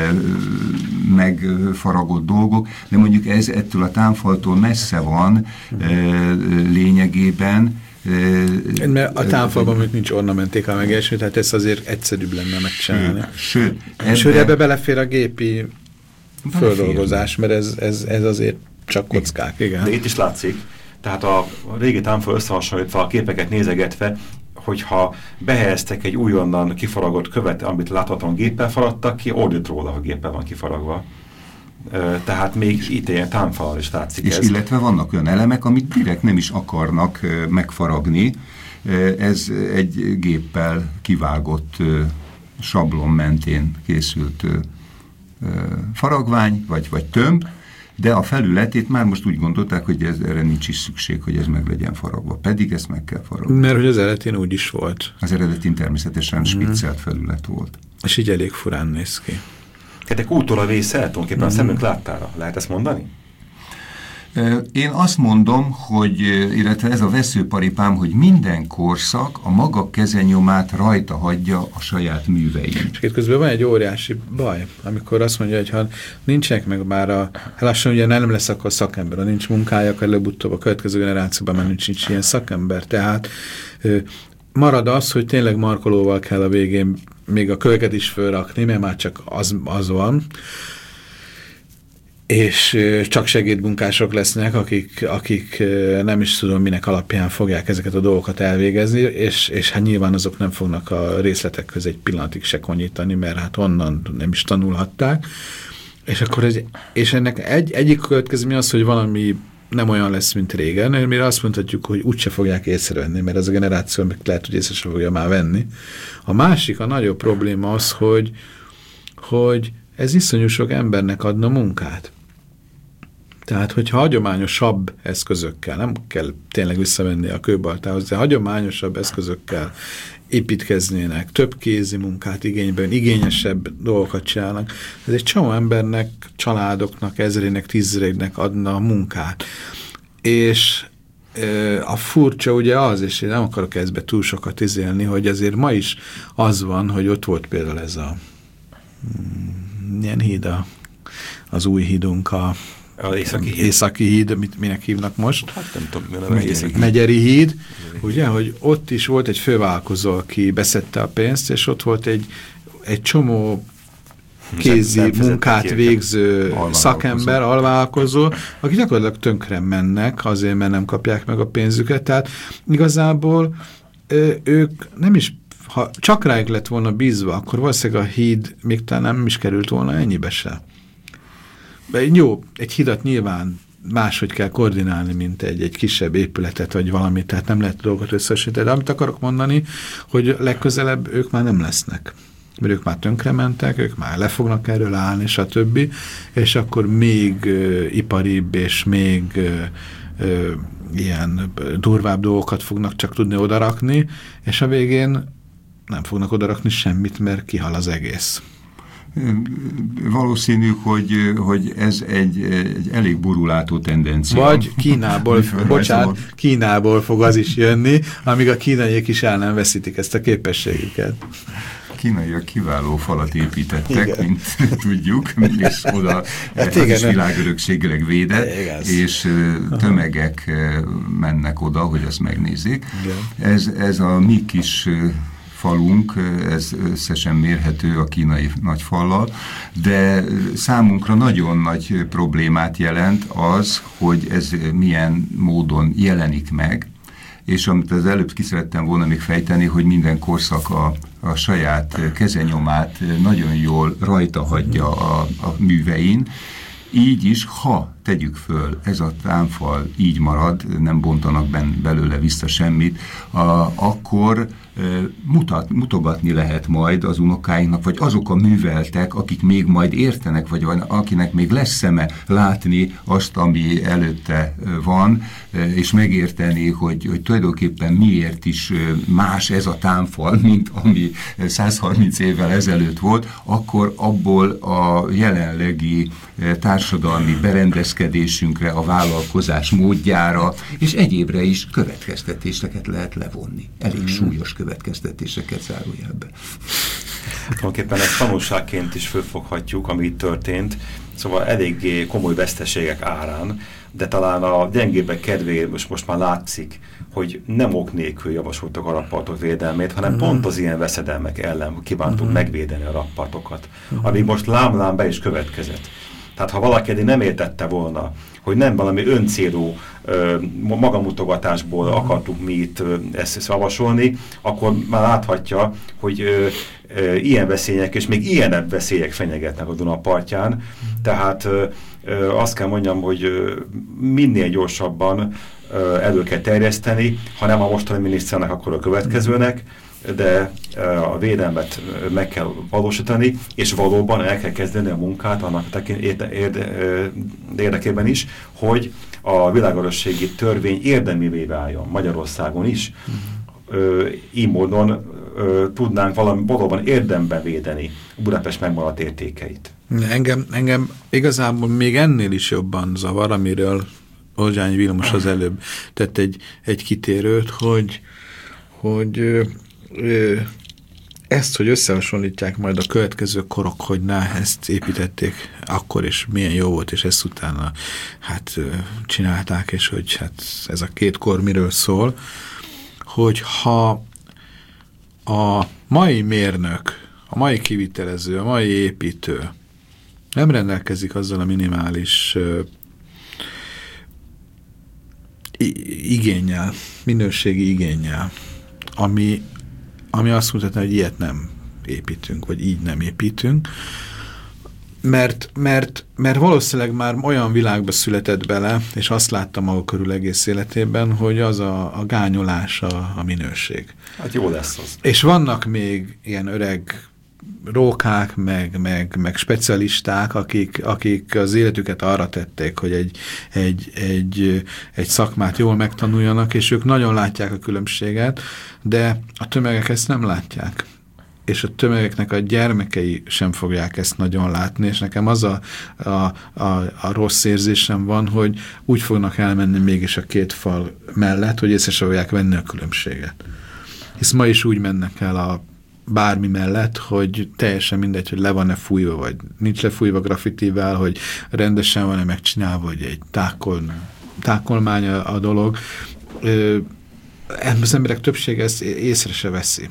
megfaragott dolgok, de mondjuk ez ettől a támfaltól messze van lényegében.
Mert a támfalban még nincs ornamentika megelső, tehát ez azért egyszerűbb lenne megcsinálni.
Sőt, ebbe,
sőt, ebbe belefér a gépi földolgozás, mert ez, ez, ez azért csak kockák, igen.
De itt is látszik, tehát a régi támfal összehasonlítva, a képeket nézegetve, hogyha behelyeztek egy újonnan kifaragott követ, amit láthatóan géppel faragtak ki, ordít róla, ha géppel van kifaragva. Tehát még itt ilyen támfalal is látszik
és
ez.
Illetve vannak olyan elemek, amit direkt nem is akarnak megfaragni. Ez egy géppel kivágott sablon mentén készült faragvány, vagy, vagy tömb, de a felületét már most úgy gondolták, hogy ez, erre nincs is szükség, hogy ez meg legyen faragva. Pedig ezt meg kell faragni.
Mert hogy az eredetén úgy is volt.
Az eredetén természetesen mm. spiccelt felület volt.
És így elég furán néz ki.
Hát egy kultúra vésze tulajdonképpen mm. a szemünk láttára. Lehet ezt mondani?
Én azt mondom, hogy, illetve ez a veszőparipám, hogy minden korszak a maga kezenyomát rajta hagyja a saját művein.
És itt közben van egy óriási baj, amikor azt mondja, hogy ha nincsenek meg már a, lassan ugye nem lesz akkor szakember, ha nincs munkája, akkor előbb-utóbb a következő generációban már nincs, nincs ilyen szakember. Tehát marad az, hogy tényleg markolóval kell a végén még a köveket is fölrakni, mert már csak az, az van, és csak segédmunkások lesznek, akik, akik nem is tudom, minek alapján fogják ezeket a dolgokat elvégezni, és, és hát nyilván azok nem fognak a részletek közé egy pillanatig se konyítani, mert hát onnan nem is tanulhatták. És akkor ez, és ennek egy, egyik következmény az, hogy valami nem olyan lesz, mint régen, mire azt mondhatjuk, hogy úgyse fogják észrevenni, mert ez a generáció meg lehet, hogy észre fogja már venni. A másik, a nagyobb probléma az, hogy, hogy ez iszonyú sok embernek adna munkát. Tehát, hogyha hagyományosabb eszközökkel, nem kell tényleg visszavenni a kőbaltához, de hagyományosabb eszközökkel építkeznének, több kézi munkát igényben, igényesebb dolgokat csinálnak, ez egy csomó embernek, családoknak, ezrének, tízezrének adna munkát. És e, a furcsa ugye az, és én nem akarok ezbe túl sokat izélni, hogy azért ma is az van, hogy ott volt például ez a milyen híd a, az új hídunk, a
Az északi híd.
Északi híd, mit, minek hívnak most?
Hát nem tudom, mi a neve.
Megyeri, Megyeri híd, ugye, hogy ott is volt egy fővállalkozó, aki beszedte a pénzt, és ott volt egy, egy csomó kézi nem, nem munkát végző alvállalkozó. szakember, alvállalkozó, akik gyakorlatilag tönkre mennek, azért, mert nem kapják meg a pénzüket. Tehát igazából ők nem is, ha csak rájuk lett volna bízva, akkor valószínűleg a híd még talán nem is került volna ennyibe se. Jó, egy hidat nyilván máshogy kell koordinálni, mint egy, egy kisebb épületet, vagy valamit, tehát nem lehet dolgot összesíteni. De amit akarok mondani, hogy legközelebb ők már nem lesznek. Mert ők már tönkrementek, ők már le fognak erről állni, stb. És akkor még ö, iparibb és még ö, ö, ilyen durvább dolgokat fognak csak tudni odarakni, és a végén nem fognak odarakni semmit, mert kihal az egész.
Valószínű, hogy, hogy ez egy, egy elég burulátó tendencia.
Vagy Kínából, bocsánat, Kínából fog az is jönni, amíg a kínaiak is el nem veszítik ezt a képességüket.
A kínaiak kiváló falat építettek, igen. mint tudjuk, és oda hát az is világörökségileg védett, és tömegek mennek oda, hogy azt megnézzék. Ez, ez a mi kis falunk, ez összesen mérhető a kínai nagyfallal, de számunkra nagyon nagy problémát jelent az, hogy ez milyen módon jelenik meg, és amit az előbb ki szerettem volna még fejteni, hogy minden korszak a, a saját kezenyomát nagyon jól rajta hagyja a, a művein, így is, ha tegyük föl, ez a támfal így marad, nem bontanak ben, belőle vissza semmit, a, akkor e, mutat, mutogatni lehet majd az unokáinknak, vagy azok a műveltek, akik még majd értenek, vagy akinek még lesz szeme látni azt, ami előtte van, és megérteni, hogy, hogy tulajdonképpen miért is más ez a támfal, mint ami százharminc évvel ezelőtt volt, akkor abból a jelenlegi társadalmi berendezkedésünkre, a vállalkozás módjára, és egyébre is következtetéseket lehet levonni. Elég mm. súlyos következtetéseket zárójelbe.
Tulajdonképpen ezt tanulságként is fölfoghatjuk, ami itt történt, szóval eléggé komoly veszteségek árán, de talán a gyengébbek kedvéért most, most már látszik, hogy nem ok nélkül javasoltak a rakpartok védelmét, hanem uh-huh. pont az ilyen veszedelmek ellen kívántuk uh-huh. megvédeni a rakpartokat, uh-huh. ami most lám-lám be is következett. Tehát ha valaki eddig nem értette volna, hogy nem valami öncélú ö, magamutogatásból uh-huh. akartuk mi itt ö, ezt javasolni, akkor már láthatja, hogy ö, ö, ilyen veszélyek és még ilyenebb veszélyek fenyegetnek a Duna partján. Uh-huh. Tehát ö, ö, azt kell mondjam, hogy ö, minél gyorsabban ö, elő kell terjeszteni, ha nem a mostani miniszternek, akkor a következőnek, de a védelmet meg kell valósítani, és valóban el kell kezdeni a munkát annak érde, érde, érdekében is, hogy a világörökségi törvény érdemivé váljon Magyarországon is. Uh-huh. Így módon tudnánk valami valóban érdemben védeni Budapest megmaradt értékeit.
Engem, engem igazából még ennél is jobban zavar, amiről Olzsányi Vilmos az előbb tett egy, egy kitérőt, hogy, hogy ezt, hogy összehasonlítják majd a következő korok, hogy na, ezt építették akkor, és milyen jó volt, és ezt utána hát csinálták, és hogy hát ez a két kor miről szól, hogy ha a mai mérnök, a mai kivitelező, a mai építő nem rendelkezik azzal a minimális uh, igénnyel, minőségi igénnyel, ami ami azt mutatja, hogy ilyet nem építünk, vagy így nem építünk, mert, mert, mert valószínűleg már olyan világba született bele, és azt láttam maga körül egész életében, hogy az a, a gányolás a, a minőség.
Hát jó lesz az.
És vannak még ilyen öreg rókák, meg, meg, meg specialisták, akik, akik az életüket arra tették, hogy egy, egy, egy, egy szakmát jól megtanuljanak, és ők nagyon látják a különbséget, de a tömegek ezt nem látják. És a tömegeknek a gyermekei sem fogják ezt nagyon látni, és nekem az a, a, a, a rossz érzésem van, hogy úgy fognak elmenni mégis a két fal mellett, hogy észre sem fogják venni a különbséget. Hisz ma is úgy mennek el a bármi mellett, hogy teljesen mindegy, hogy le van-e fújva, vagy nincs lefújva graffitivel, hogy rendesen van-e megcsinálva, vagy egy tákol, tákolmány a, a dolog. Ö, az emberek többsége ezt észre se veszi.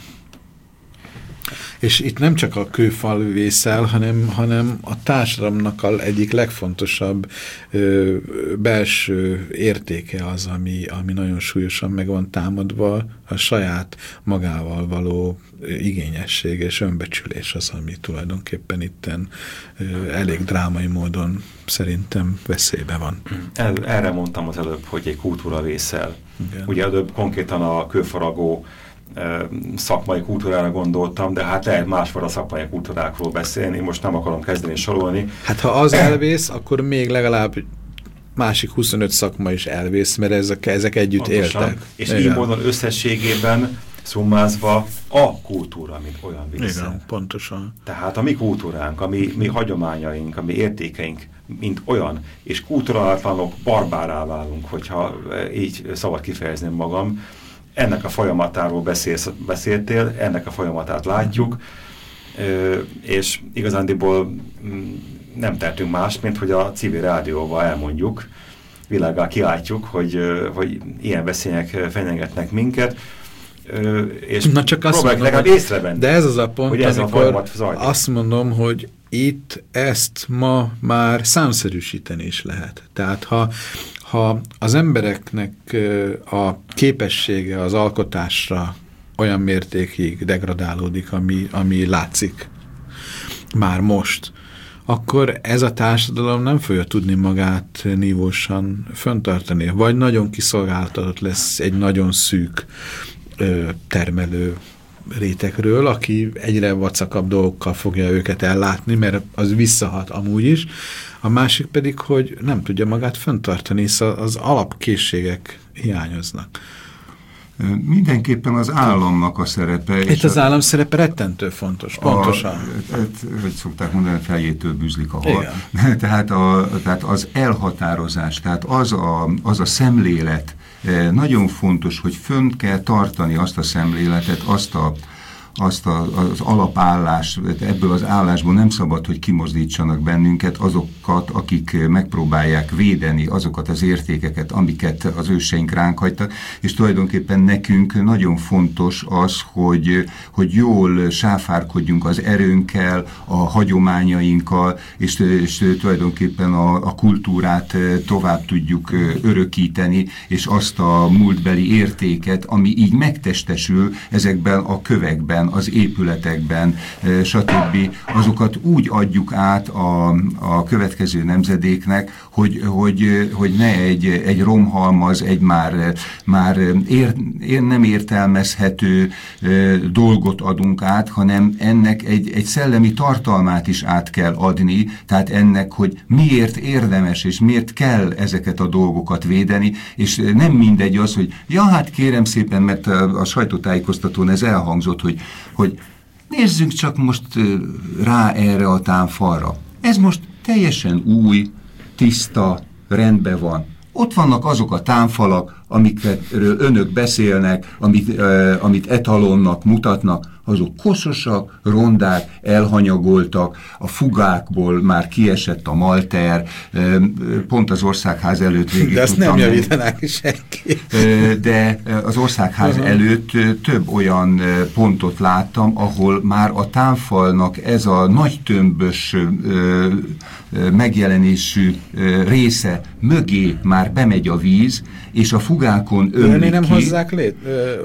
És itt nem csak a kőfal vészel, hanem, hanem a társadalomnak a egyik legfontosabb ö, belső értéke az, ami, ami nagyon súlyosan meg van támadva, a saját magával való igényesség és önbecsülés az, ami tulajdonképpen itten ö, elég drámai módon szerintem veszélybe van.
El, erre mondtam az előbb, hogy egy kultúra vészel. Igen. Ugye előbb konkrétan a kőfaragó szakmai kultúrára gondoltam, de hát lehet másfajta szakmai kultúrákról beszélni, most nem akarom kezdeni sorolni.
Hát ha az elvész, akkor még legalább másik huszonöt szakma is elvész, mert ezek, ezek együtt pontosan éltek.
És igen. Így módon összességében szummázva a kultúra, mint olyan vissza.
Igen, pontosan.
Tehát a mi kultúránk, a mi, mi hagyományaink, a mi értékeink, mint olyan, és kulturálatlanok barbárá válunk, hogyha így szabad kifejezném magam. Ennek a folyamatáról beszélsz, beszéltél, ennek a folyamatát látjuk, és igazándiból nem tehetünk más, mint hogy a civil rádióval elmondjuk, világgá kiáltjuk, hogy, hogy ilyen veszélyek fenyegetnek minket, és
na csak azt mondom,
legalább észrevenni.
De ez az a pont,
hogy ez
amikor a azt mondom, hogy itt ezt ma már számszerűsíteni is lehet. Tehát ha, ha az embereknek a képessége az alkotásra olyan mértékig degradálódik, ami, ami látszik már most, akkor ez a társadalom nem fogja tudni magát nívósan fenntartani. Vagy nagyon kiszolgáltatott lesz egy nagyon szűk ö, termelő rétegről, aki egyre vacakabb dolgokkal fogja őket ellátni, mert az visszahat amúgy is. A másik pedig, hogy nem tudja magát fenntartani, hisz az alapkészségek hiányoznak.
Mindenképpen az államnak a szerepe.
Itt az a, állam szerepe rettentő fontos, pontosan.
A, hogy szokták mondani, feljétől bűzlik a hal. Tehát, a, tehát az elhatározás, tehát az a, az a szemlélet, nagyon fontos, hogy fönn kell tartani azt a szemléletet, azt a azt a, az alapállás, ebből az állásból nem szabad, hogy kimozdítsanak bennünket azokat, akik megpróbálják védeni azokat az értékeket, amiket az őseink ránk hagytak, és tulajdonképpen nekünk nagyon fontos az, hogy, hogy jól sáfárkodjunk az erőnkkel, a hagyományainkkal, és, és tulajdonképpen a, a kultúrát tovább tudjuk örökíteni, és azt a múltbeli értéket, ami így megtestesül ezekben a kövekben, az épületekben, stb. Azokat úgy adjuk át a, a következő nemzedéknek, hogy, hogy, hogy ne egy, egy romhalmaz, egy már, már ér, ér, nem értelmezhető dolgot adunk át, hanem ennek egy, egy szellemi tartalmát is át kell adni, tehát ennek, hogy miért érdemes, és miért kell ezeket a dolgokat védeni, és nem mindegy az, hogy ja, hát kérem szépen, mert a, a sajtótájékoztatón ez elhangzott, hogy hogy nézzünk csak most rá erre a támfalra. Ez most teljesen új, tiszta, rendben van. Ott vannak azok a támfalak, amikről önök beszélnek, amit, uh, amit etalonnak mutatnak, azok koszosak, rondák, elhanyagoltak, a fugákból már kiesett a malter, pont az Országház előtt végig.
De ezt nem javítanák senki.
De az Országház uh-huh. előtt több olyan pontot láttam, ahol már a támfalnak ez a nagy tömbös megjelenésű része mögé már bemegy a víz, és a fugákon ömlik
nem
ki.
hozzák lét?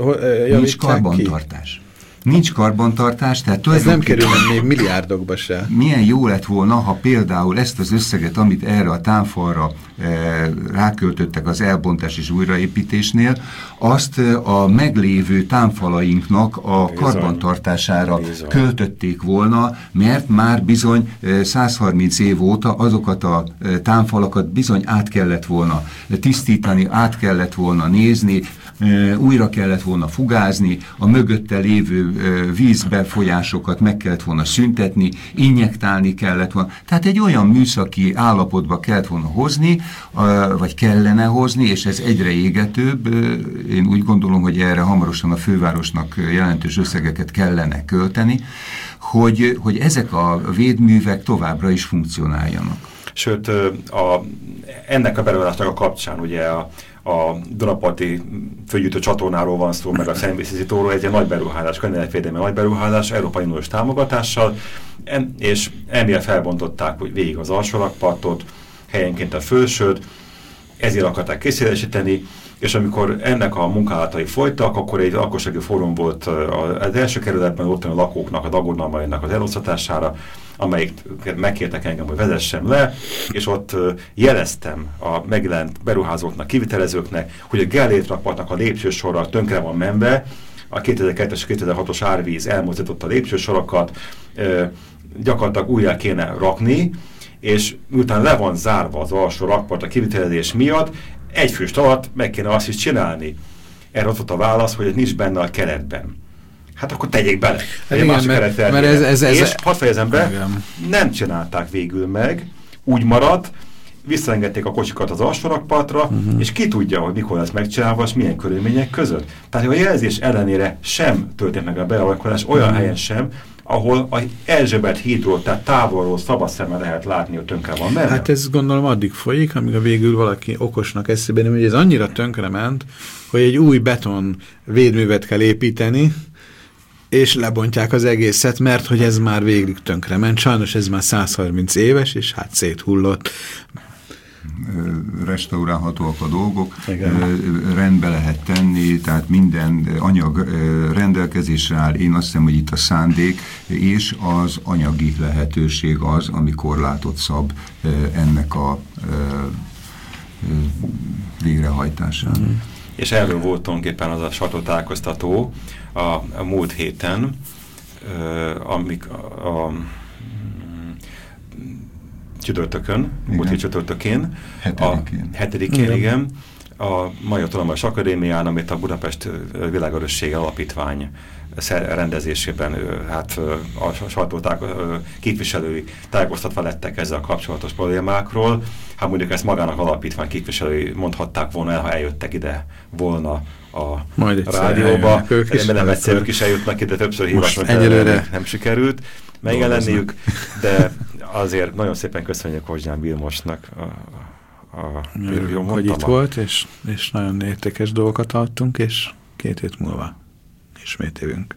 Nincs karbantartás. Ki? Nincs karbantartás, tehát
ez nem kerül még milliárdokba se.
Milyen jó lett volna, ha például ezt az összeget, amit erre a támfalra e, ráköltöttek az elbontás és újraépítésnél, azt a meglévő támfalainknak a bizony, karbantartására bizony. költötték volna, mert már bizony száz harminc év óta azokat a támfalakat bizony át kellett volna tisztítani, át kellett volna nézni, újra kellett volna fugázni, a mögötte lévő vízbefolyásokat meg kellett volna szüntetni, injektálni kellett volna. Tehát egy olyan műszaki állapotba kellett volna hozni, vagy kellene hozni, és ez egyre égetőbb. Én úgy gondolom, hogy erre hamarosan a fővárosnak jelentős összegeket kellene költeni, hogy, hogy ezek a védművek továbbra is funkcionáljanak.
Sőt, a, ennek a beruházásnak a kapcsán ugye a a Dunaparti fölgyűjtő csatornáról van szó, meg a szennyvíztisztítóról, egy nagy beruházás, környezetvédelmi nagy beruházás, Európai Uniós támogatással, en, és ennél felbontották végig az alsórakpartot, helyenként a fölsőt, ezért akarták készíteni, és amikor ennek a munkálatai folytak, akkor egy lakossági fórum volt az első kerületben, ott a lakóknak, a dagonalmainak az elosztatására, amelyik megkértek engem, hogy vezessem le, és ott jeleztem a megjelent beruházóknak, kivitelezőknek, hogy a Gellért rakpartnak a lépcsősorra tönkre van menve, a kétezer-kettes kétezer-hatos árvíz elmozdította a lépcsősorokat, gyakorlatilag újra kéne rakni, és miután le van zárva az alsó rakpart a kivitelezés miatt, egy füst alatt meg kéne azt is csinálni. Erre ott volt a válasz, hogy ez nincs benne a keretben. Hát akkor tegyék bele. Hát igen, mert, mert ez, ez, ez, és hadd fejezem be, igen. Nem csinálták végül meg, úgy maradt, visszaengedték a kocsikat az alsórakpartra, uh-huh. és ki tudja, hogy mikor lesz megcsinálva, és milyen körülmények között. Tehát a jelzés ellenére sem történt meg a beavatkozás, olyan uh-huh. helyen sem, ahol a Erzsébet hídról, tehát távolról szabad szemmel lehet látni, hogy tönkre van menve.
Hát ez gondolom addig folyik, amíg a végül valaki okosnak eszébe nem, hogy ez annyira tönkrement, hogy egy új beton védművet kell építeni, és lebontják az egészet, mert hogy ez már végig tönkrement. Sajnos ez már száz harminc éves, és hát széthullott.
restaurálhatóak a dolgok,
Igen.
rendbe lehet tenni, tehát minden anyag rendelkezésre áll. Én azt hiszem, hogy itt a szándék és az anyagi lehetőség az, ami korlátot szab ennek a végrehajtásán. Mm.
És erről volt tulajdonképpen az a sajtótájékoztató a, a múlt héten, amik a, a csütörtökön, múlt hét csütörtökén,
hetedikén,
a hetedikén igen. igen, a Magyar Tudományos Akadémián, amit a Budapest Világörökség Alapítvány rendezésében hát a sajtóták képviselői tájékoztatva lettek ezzel a kapcsolatos problémákról. Hát mondjuk ezt magának alapítvány képviselői mondhatták volna el, ha eljöttek ide volna a
majd
rádióba. Ők is, nem egyszer ők is eljutnak ide, többször hívásnak egyelőre nem sikerült megjelenniük, de azért nagyon szépen köszönjük Hozsnyán Vilmosnak a, a,
a hogy itt a... volt, és, és nagyon értékes dolgokat adtunk, és két hét múlva ismét jövünk.